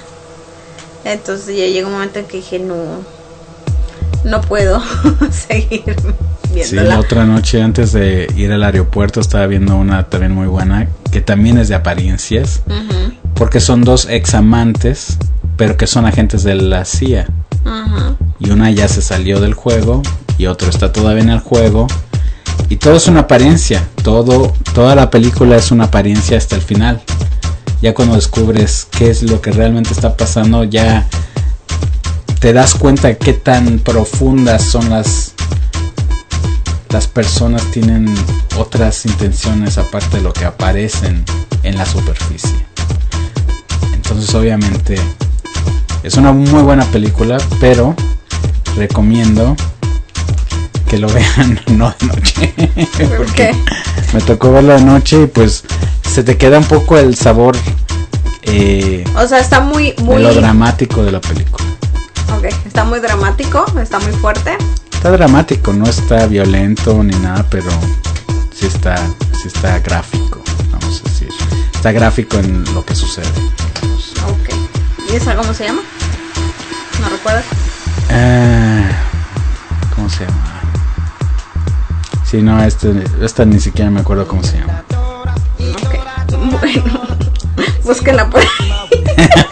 [SPEAKER 4] Entonces ya llegó un momento en que dije, no puedo seguir
[SPEAKER 6] Sí, la otra noche antes de ir al aeropuerto estaba viendo una también muy buena, que también es de apariencias, porque son dos examantes, pero que son agentes de la CIA. Y una ya se salió del juego y otro está todavía en el juego. Y todo es una apariencia, toda la película es una apariencia hasta el final. Ya cuando descubres qué es lo que realmente está pasando, ya te das cuenta de qué tan profundas son las personas, tienen otras intenciones aparte de lo que aparecen en la superficie. Entonces obviamente es una muy buena película, pero recomiendo que lo vean no de noche.
[SPEAKER 4] ¿Por qué?
[SPEAKER 6] Me tocó verlo de noche y pues se te queda un poco el sabor
[SPEAKER 4] o sea, está muy
[SPEAKER 6] melodramático de la película.
[SPEAKER 4] Ok, está muy dramático, está muy fuerte.
[SPEAKER 6] Está dramático, no está violento ni nada, pero sí está gráfico, vamos a decir. Está gráfico en lo que sucede.
[SPEAKER 4] Ok. ¿Y esa cómo se llama? ¿No recuerdas?
[SPEAKER 6] ¿Cómo se llama? Sí, no, esta ni siquiera me acuerdo cómo se llama.
[SPEAKER 4] Ok. Bueno, búsquenla por ahí.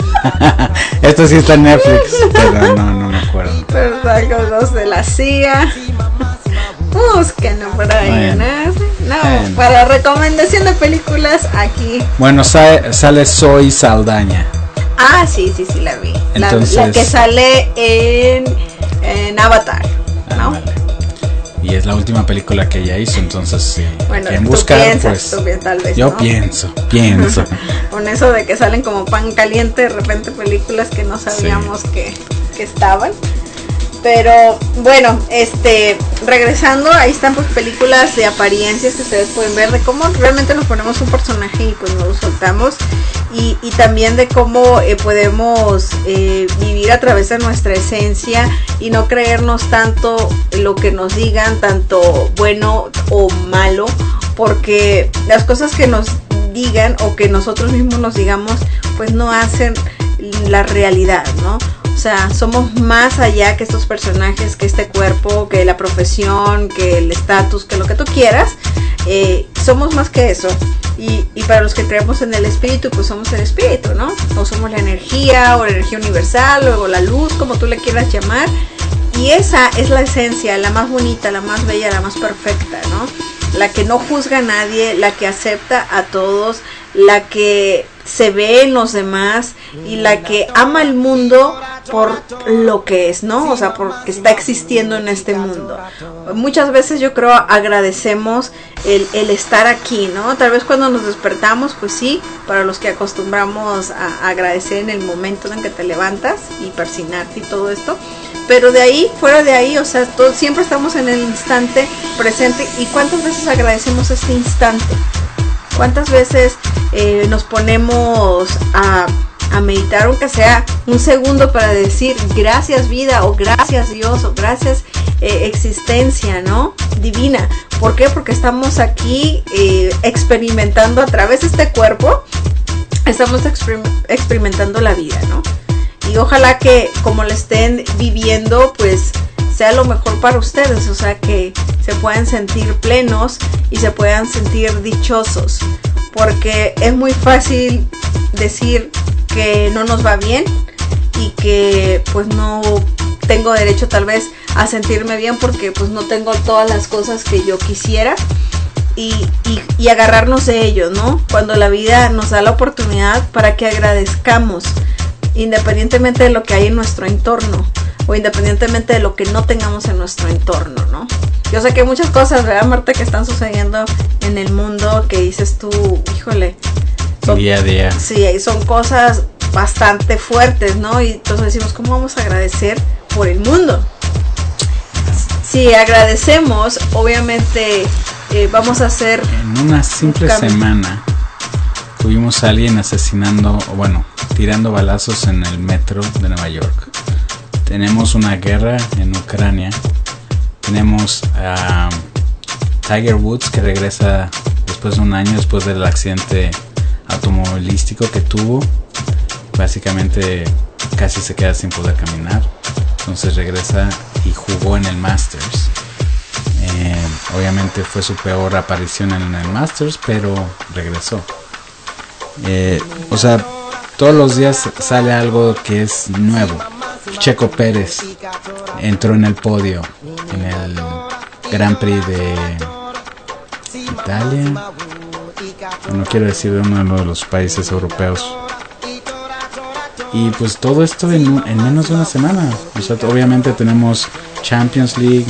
[SPEAKER 6] Esto sí está en Netflix, pero no me acuerdo.
[SPEAKER 4] Pero está con los de la CIA. Búsquenlo por ahí,
[SPEAKER 6] bueno,
[SPEAKER 4] ¿no? Para recomendación de películas aquí.
[SPEAKER 6] Bueno, sale Zoe Saldaña.
[SPEAKER 4] Ah, sí, la vi.
[SPEAKER 6] Entonces,
[SPEAKER 4] la que sale en Avatar, ¿no?
[SPEAKER 6] Vale. Y es la última película que ella hizo, entonces sí.
[SPEAKER 4] Bueno,
[SPEAKER 6] en
[SPEAKER 4] tú
[SPEAKER 6] buscar,
[SPEAKER 4] piensas,
[SPEAKER 6] pues,
[SPEAKER 4] tal vez,
[SPEAKER 6] yo
[SPEAKER 4] ¿no?
[SPEAKER 6] pienso.
[SPEAKER 4] Con eso de que salen como pan caliente de repente películas que no sabíamos que estaban. Pero bueno, regresando, ahí están pues películas de apariencias que ustedes pueden ver de cómo realmente nos ponemos un personaje y pues no lo soltamos, y también de cómo podemos vivir a través de nuestra esencia y no creernos tanto lo que nos digan, tanto bueno o malo, porque las cosas que nos digan o que nosotros mismos nos digamos pues no hacen la realidad, ¿no? O sea, somos más allá que estos personajes, que este cuerpo, que la profesión, que el estatus, que lo que tú quieras. Somos más que eso. Y para los que creemos en el espíritu, pues somos el espíritu, ¿no? O somos la energía, o la energía universal, o la luz, como tú le quieras llamar. Y esa es la esencia, la más bonita, la más bella, la más perfecta, ¿no? La que no juzga a nadie, la que acepta a todos, la que se ve en los demás y la que ama el mundo por lo que es, ¿no? O sea, porque está existiendo en este mundo. Muchas veces yo creo agradecemos el estar aquí, ¿no? Tal vez cuando nos despertamos, pues sí, para los que acostumbramos a agradecer en el momento en que te levantas y persignarte y todo esto. Pero de ahí, fuera de ahí, o sea, siempre estamos en el instante presente. ¿Y cuántas veces agradecemos este instante? ¿Cuántas veces nos ponemos a meditar, aunque sea un segundo, para decir gracias vida, o gracias Dios, o gracias existencia, ¿no? Divina. ¿Por qué? Porque estamos aquí experimentando a través de este cuerpo, estamos experimentando la vida, ¿no? Y ojalá que como lo estén viviendo, pues sea lo mejor para ustedes, o sea, que se puedan sentir plenos y se puedan sentir dichosos, porque es muy fácil decir que no nos va bien y que pues no tengo derecho tal vez a sentirme bien porque pues no tengo todas las cosas que yo quisiera, y agarrarnos de ello, ¿no? Cuando la vida nos da la oportunidad para que agradezcamos, independientemente de lo que hay en nuestro entorno, o independientemente de lo que no tengamos en nuestro entorno, ¿no? Yo sé que hay muchas cosas, ¿verdad, Marta?, que están sucediendo en el mundo que dices tú, híjole,
[SPEAKER 6] día a día.
[SPEAKER 4] Sí, son cosas bastante fuertes, ¿no? Y entonces decimos, ¿cómo vamos a agradecer por el mundo? Si agradecemos, obviamente vamos a hacer...
[SPEAKER 6] En una simple semana tuvimos a alguien asesinando, o bueno, tirando balazos en el metro de Nueva York. Tenemos una guerra en Ucrania. Tenemos a Tiger Woods, que regresa después de un año, después del accidente automovilístico que tuvo. Básicamente casi se queda sin poder caminar. Entonces regresa y jugó en el Masters. obviamente fue su peor aparición en el Masters, pero regresó. O sea, todos los días sale algo que es nuevo. Checo Pérez entró en el podio en el Grand Prix de Italia, no quiero decir de uno de los países europeos. Y pues todo esto en menos de una semana. O sea, obviamente tenemos Champions League,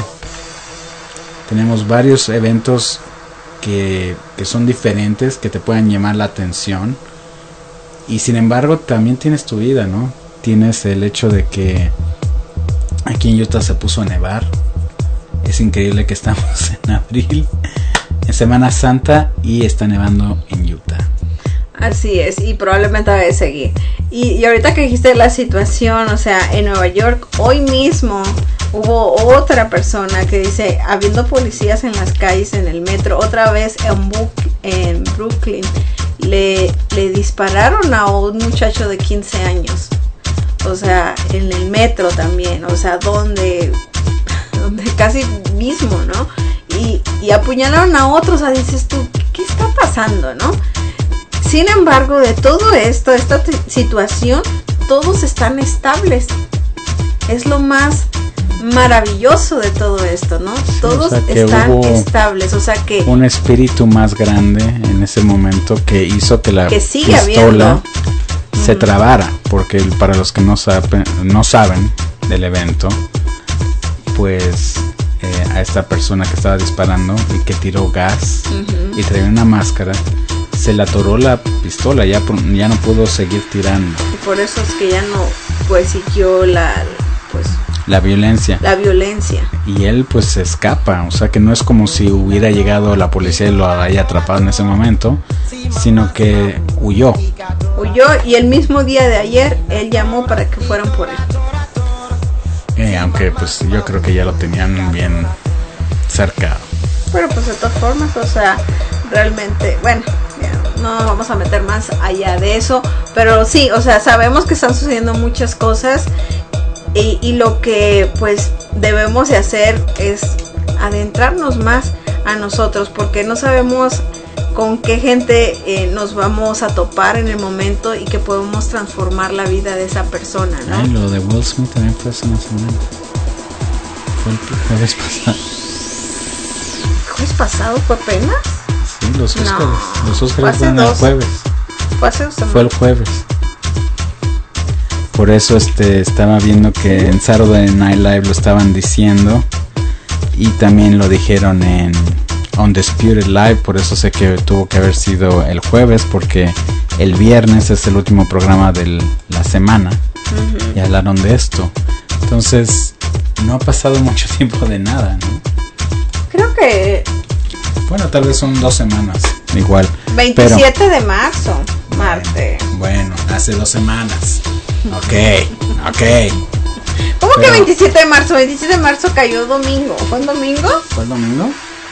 [SPEAKER 6] tenemos varios eventos que son diferentes, que te pueden llamar la atención. Y sin embargo también tienes tu vida, ¿no? Tienes el hecho de que aquí en Utah se puso a nevar. Es increíble que estamos en abril, en Semana Santa, y está nevando en Utah.
[SPEAKER 4] Así es, y probablemente va a seguir. Y ahorita que dijiste la situación, o sea, en Nueva York, hoy mismo hubo otra persona que dice, habiendo policías en las calles, en el metro, otra vez en Brooklyn, le dispararon a un muchacho de 15 años. O sea, en el metro también, o sea, donde casi mismo, ¿no? Y apuñalaron a otros, o sea, dices tú, ¿qué está pasando, no? Sin embargo, de todo esto, esta situación, todos están estables. Es lo más maravilloso de todo esto, ¿no? Sí, todos, o sea, están estables, o sea que
[SPEAKER 6] un espíritu más grande en ese momento que hizo que la pistola se trabara, porque para los que no saben del evento, pues a esta persona que estaba disparando y que tiró gas y traía una máscara, se le atoró la pistola, ya no pudo seguir tirando.
[SPEAKER 4] Y por eso es que ya no, pues, siguió la violencia.
[SPEAKER 6] Y él pues se escapa, o sea que no es como si hubiera llegado la policía y lo haya atrapado en ese momento, sino que huyó.
[SPEAKER 4] Y el mismo día de ayer él llamó para que fueran por él.
[SPEAKER 6] Aunque pues yo creo que ya lo tenían bien cercado.
[SPEAKER 4] Pero pues de todas formas, o sea, realmente, bueno, ya no vamos a meter más allá de eso, pero sí, o sea, sabemos que están sucediendo muchas cosas y lo que pues debemos de hacer es adentrarnos más a nosotros, porque no sabemos con qué gente nos vamos a topar en el momento y que podemos transformar la vida de esa persona, ¿no?
[SPEAKER 6] Ay, lo de Will Smith también fue hace una semana. Fue el jueves pasado.
[SPEAKER 4] ¿Jueves pasado fue apenas?
[SPEAKER 6] Sí, los Oscars fueron el jueves. Fue el jueves. Por eso estaba viendo que en Saturday Night Live lo estaban diciendo y también lo dijeron en Undisputed Live, por eso sé que tuvo que haber sido el jueves, porque el viernes es el último programa de la semana y hablaron de esto. Entonces no ha pasado mucho tiempo de nada, ¿no?
[SPEAKER 4] Creo que...
[SPEAKER 6] Bueno, tal vez son 2 semanas, igual.
[SPEAKER 4] 27 de marzo, martes.
[SPEAKER 6] Bueno, hace 2 semanas. Ok.
[SPEAKER 4] ¿Cómo que 27 de marzo? 27 de marzo cayó domingo. ¿Fue un domingo?
[SPEAKER 6] ¿Fue el domingo?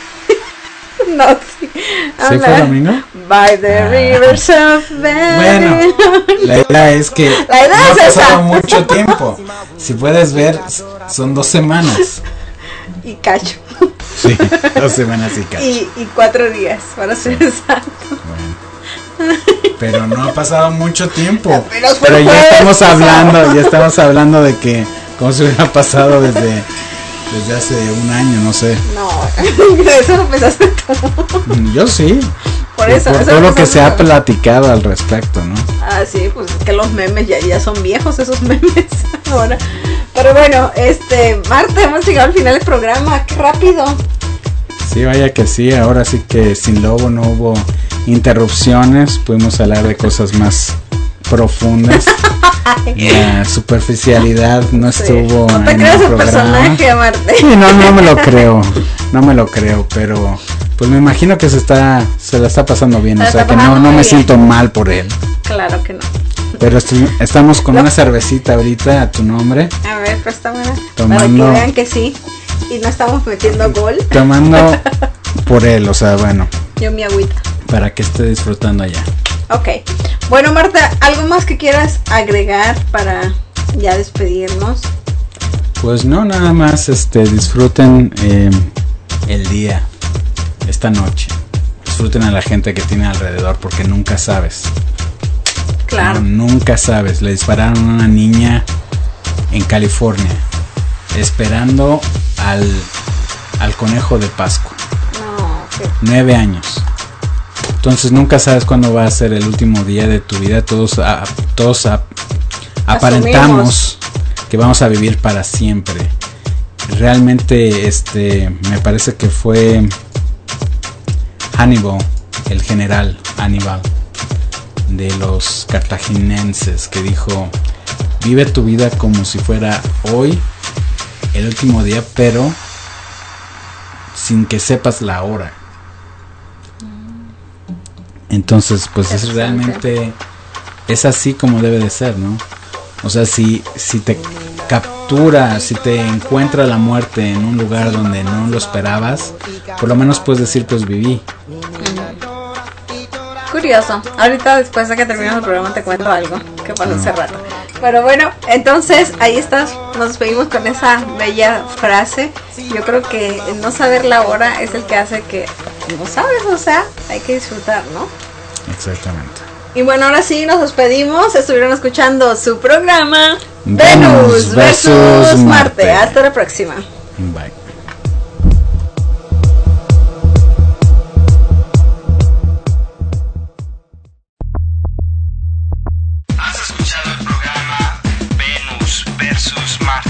[SPEAKER 4] No, sí.
[SPEAKER 6] ¿Sí fue domingo?
[SPEAKER 4] By the rivers of
[SPEAKER 6] Bueno, la idea es que no ha pasado mucho tiempo. Si puedes ver, son 2 semanas.
[SPEAKER 4] Y cacho.
[SPEAKER 6] Sí, 2 semanas y cacho.
[SPEAKER 4] Y 4 días, para ser exacto.
[SPEAKER 6] Bueno. Pero no ha pasado mucho tiempo.
[SPEAKER 4] Pero
[SPEAKER 6] ya estamos hablando de que como si hubiera pasado desde hace un año, no sé.
[SPEAKER 4] No, eso lo pensaste tú.
[SPEAKER 6] Yo sí.
[SPEAKER 4] Por eso
[SPEAKER 6] todo lo que se ha platicado al respecto, ¿no?
[SPEAKER 4] Ah, sí, pues es que los memes ya son viejos, esos memes ahora. Pero bueno, Marta, hemos llegado al final del programa, qué rápido.
[SPEAKER 6] Sí, vaya que sí, ahora sí que sin Lobo no hubo interrupciones, pudimos hablar de cosas más profundas. La superficialidad no estuvo
[SPEAKER 4] no te
[SPEAKER 6] en
[SPEAKER 4] creas
[SPEAKER 6] el
[SPEAKER 4] el
[SPEAKER 6] programa.
[SPEAKER 4] personaje, Marte.
[SPEAKER 6] Sí, no me lo creo, pero pues me imagino que se la está pasando bien, o sea que no me siento mal por él.
[SPEAKER 4] Claro que no.
[SPEAKER 6] Pero estamos con una cervecita ahorita a tu nombre.
[SPEAKER 4] A ver, préstamela.
[SPEAKER 6] Tomando,
[SPEAKER 4] para que vean que sí. Y no estamos metiendo gol.
[SPEAKER 6] Tomando por él, o sea, bueno.
[SPEAKER 4] Yo mi agüita.
[SPEAKER 6] Para que esté disfrutando allá.
[SPEAKER 4] Ok. Bueno, Marta, ¿algo más que quieras agregar para ya despedirnos?
[SPEAKER 6] Pues no, nada más disfruten el día, esta noche. Disfruten a la gente que tienen alrededor porque nunca sabes.
[SPEAKER 4] Claro.
[SPEAKER 6] No, nunca sabes. Le dispararon a una niña en California esperando al conejo de Pascua.
[SPEAKER 4] No,
[SPEAKER 6] 9 años. Entonces nunca sabes cuándo va a ser el último día de tu vida. Todos aparentamos que vamos a vivir para siempre. Realmente me parece que fue Hannibal, el general Hannibal de los cartaginenses, que dijo: vive tu vida como si fuera hoy el último día, pero sin que sepas la hora. Entonces, pues es realmente, es así como debe de ser, ¿no? O sea, si te captura, si te encuentra la muerte en un lugar donde no lo esperabas, por lo menos puedes decir, pues viví.
[SPEAKER 4] Curioso. Ahorita, después de que terminemos el programa, te cuento algo que pasó hace rato. Pero bueno, entonces ahí estás. Nos despedimos con esa bella frase. Yo creo que el no saber la hora es el que hace que no sabes, o sea, hay que disfrutar, ¿no?
[SPEAKER 6] Exactamente.
[SPEAKER 4] Y bueno, ahora sí nos despedimos. Estuvieron escuchando su programa Venus versus Marte. Hasta la próxima.
[SPEAKER 6] Bye.
[SPEAKER 3] Has escuchado el programa Venus versus Marte.